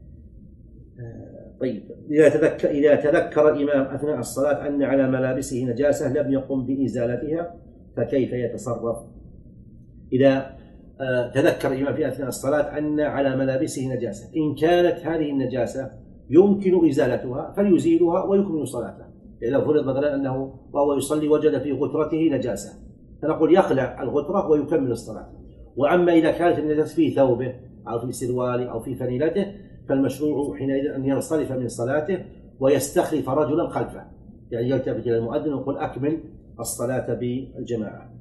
طيب، إذا تذكر إذا تذكر الإمام أثناء الصلاة أن على ملابسه نجاسة لم يقم بإزالتها فكيف يتصرف؟ إذا تذكر الإمام في أثناء الصلاة أن على ملابسه نجاسة، إن كانت هذه النجاسة يمكن إزالتها فليزيلها ويكمل صلاته. يعني لو فرض مثلا أنه وهو يصلي وجد في غترته نجاسة، فنقول يخلع الغترة ويكمل الصلاة. وأما إذا كانت النجاسة في ثوبه أو في سرواله أو في فنيلته فالمشروع حينئذ أن ينصرف من صلاته ويستخلف رجلا خلفه، يعني يلتفت إلى المؤذن ويقول: أكمل الصلاة بالجماعة.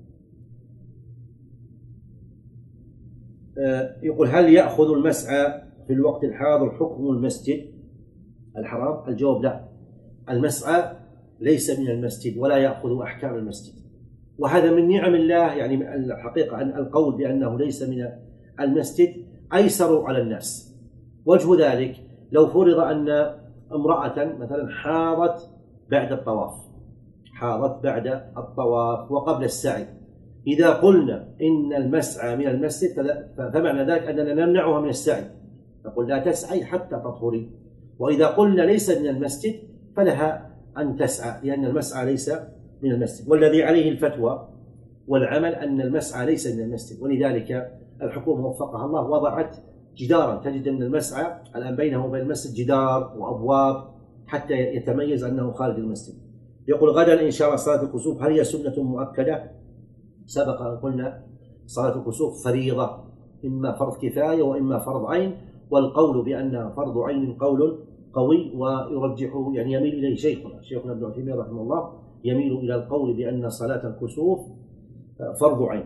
يقول: هل يأخذ المسعى في الوقت الحاضر حكم المسجد الحرام؟ الجواب لا، المسعى ليس من المسجد ولا يأخذ أحكام المسجد، وهذا من نعم الله. يعني الحقيقة أن القول بأنه ليس من المسجد أيسر على الناس. وجه ذلك لو فرض أن امرأة مثلا حاضت بعد الطواف حاضت بعد الطواف وقبل السعي، إذا قلنا إن المسعى من المسجد فمعنى ذلك أننا نمنعها من السعي، نقول لا تسعي حتى تطهري. وإذا قلنا ليس من المسجد فلها أن تسعى، لأن المسعى ليس من المسجد. والذي عليه الفتوى والعمل أن المسعى ليس من المسجد، ولذلك الحكومة وفقها الله وضعت جدارا. تجد أن المسعى الآن بينه وبين المسجد جدار وأبواب حتى يتميز أنه خارج المسجد. يقول: غدا إن شاء الله صلاة الكسوف هل هي سنة مؤكدة؟ سبق أن قلنا صلاة الكسوف فريضة، إما فرض كفاية وإما فرض عين، والقول بأنها فرض عين قول قوي ويرجحه يعني يميل إليه شيخنا شيخنا ابن عثيمين رحمه الله، يميل إلى القول بأن صلاة الكسوف فرض عين.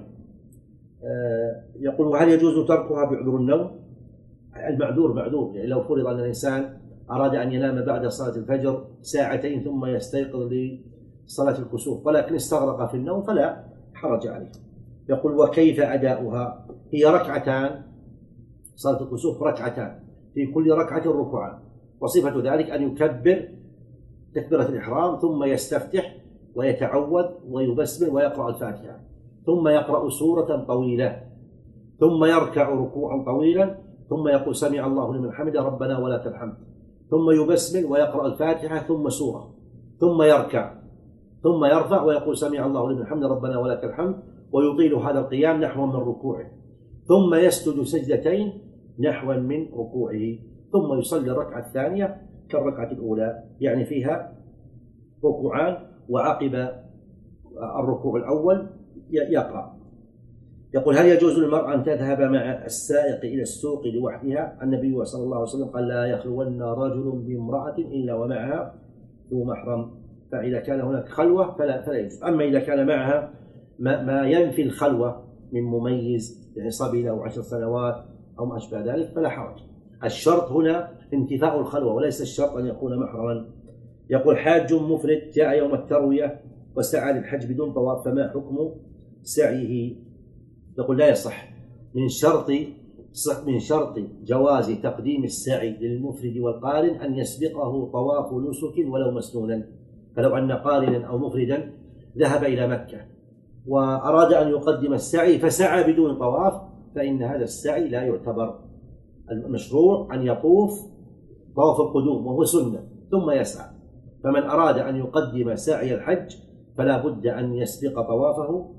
يقول: وهل يجوز تركها بعذر النوم؟ المعذور معذور، يعني لو فرض أن الإنسان أراد أن ينام بعد صلاة الفجر ساعتين ثم يستيقظ لصلاة الكسوف ولكن استغرق في النوم فلا حرج عليه. يقول وكيف أداؤها؟ هي ركعتان، صلاة الكسوف ركعتان، في كل ركعة ركوعان، وصفة ذلك أن يكبر تكبيرة الإحرام ثم يستفتح ويتعوذ ويبسمل ويقرأ الفاتحة، ثم يقرأ سورة طويلة، ثم يركع ركوعا طويلا، ثم يقول سمع الله لمن حمده ربنا ولك الحمد، ثم يبسمل ويقرأ الفاتحة ثم سورة، ثم يركع، ثم يرفع ويقول سمع الله لمن حمده ربنا ولك الحمد، ويطيل هذا القيام نحو من ركوعه، ثم يسجد سجدتين نحوا من ركوعه، ثم يصلي الركعة الثانية كالركعة الأولى، يعني فيها ركوعان، وعقب الركوع الأول يقرأ. يقول هل يجوز للمرأة أن تذهب مع السائق إلى السوق لوحدها؟ النبي صلى الله عليه وسلم قال لا يخلون رجل بامرأة إلا ومعها ذو محرم، فإذا كان هناك خلوة فلا فلا يجوز. أما إذا كان معها ما, ما ينفي الخلوة من مميز، يعني صبي له عشر سنوات أو ما أشبه ذلك فلا حرج. الشرط هنا انتفاء الخلوة وليس الشرط أن يكون محرما. يقول حاج مفرد جاء يوم التروية وسعى للحج بدون طواف فما حكم سعيه؟ يقول لا يصح. من شرط من شرط جواز تقديم السعي للمفرد والقارن أن يسبقه طواف نسك ولو مسنونا، فلو أن قارنا أو مفردا ذهب إلى مكة وأراد أن يقدم السعي فسعى بدون طواف فإن هذا السعي لا يعتبر. المشروع أن يطوف طواف القدوم وهو سنة ثم يسعى، فمن أراد أن يقدم سعي الحج فلا بد أن يسبق طوافه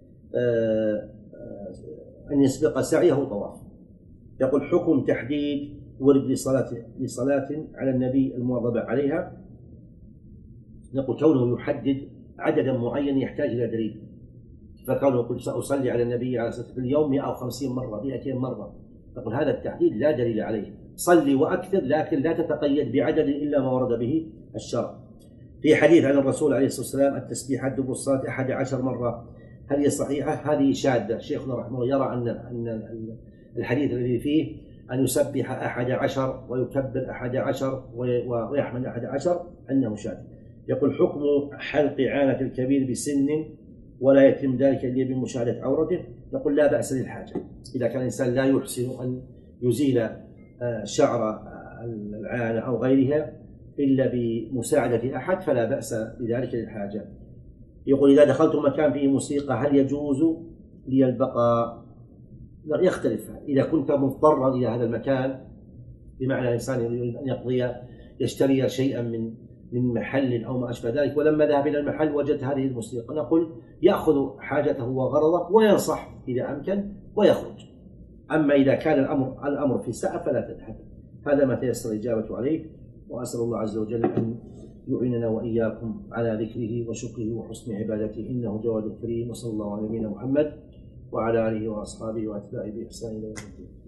أن يسبق سعيه طواف. يقول حكم تحديد ورد لصلاة لصلاة على النبي المواظبة عليها. نقول كونه يحدد عددا معين يحتاج إلى دليل، فكونه يقول سأصلي على النبي عليه الصلاة والسلام في اليوم مئة وخمسين مرة مئتين مرة، نقول هذا التحديد لا دليل عليه، صلي وأكثر لكن لا تتقيد بعدد إلا ما ورد به الشرع. في حديث عن الرسول عليه الصلاة والسلام التسبيحات دبر الصلاة أحد عشر مرة، هل هي صحيحة؟ هذه شاذة. شيخنا رحمه الله يرى أن أن الحديث الذي فيه أن يسبح أحد عشر ويكبر أحد عشر ويحمد أحد عشر أنه شاذ. يقول حكم حلق عانة الكبير بسن ولا يتم ذلك إلا بمشاهدة عورته. يقول لا بأس للحاجة، إذا كان الإنسان لا يحسن أن يزيل شعر العانة أو غيرها إلا بمساعدة أحد فلا بأس بذلك للحاجة. يقول إذا دخلت مكان فيه موسيقى هل يجوز لي البقاء؟ يختلف. إذا كنت مضطرا إلى هذا المكان بمعنى الإنسان يريد أن يقضي يشتري شيئا من من محل أو ما أشبه ذلك ولما ذهب إلى المحل وجد هذه الموسيقى، نقول يأخذ حاجته وغرضه وينصح إذا أمكن ويخرج. أما إذا كان الأمر الأمر في سعة فلا تذهب. هذا ما تيسر الإجابة عليه، وأسأل الله عز وجل أن يعيننا وإياكم على ذكره وشكره وحسن عبادته إنه جواد كريم. وصلى الله على نبينا محمد وعلى آله وأصحابه وأتباعه بإحسان إلى يوم الدين.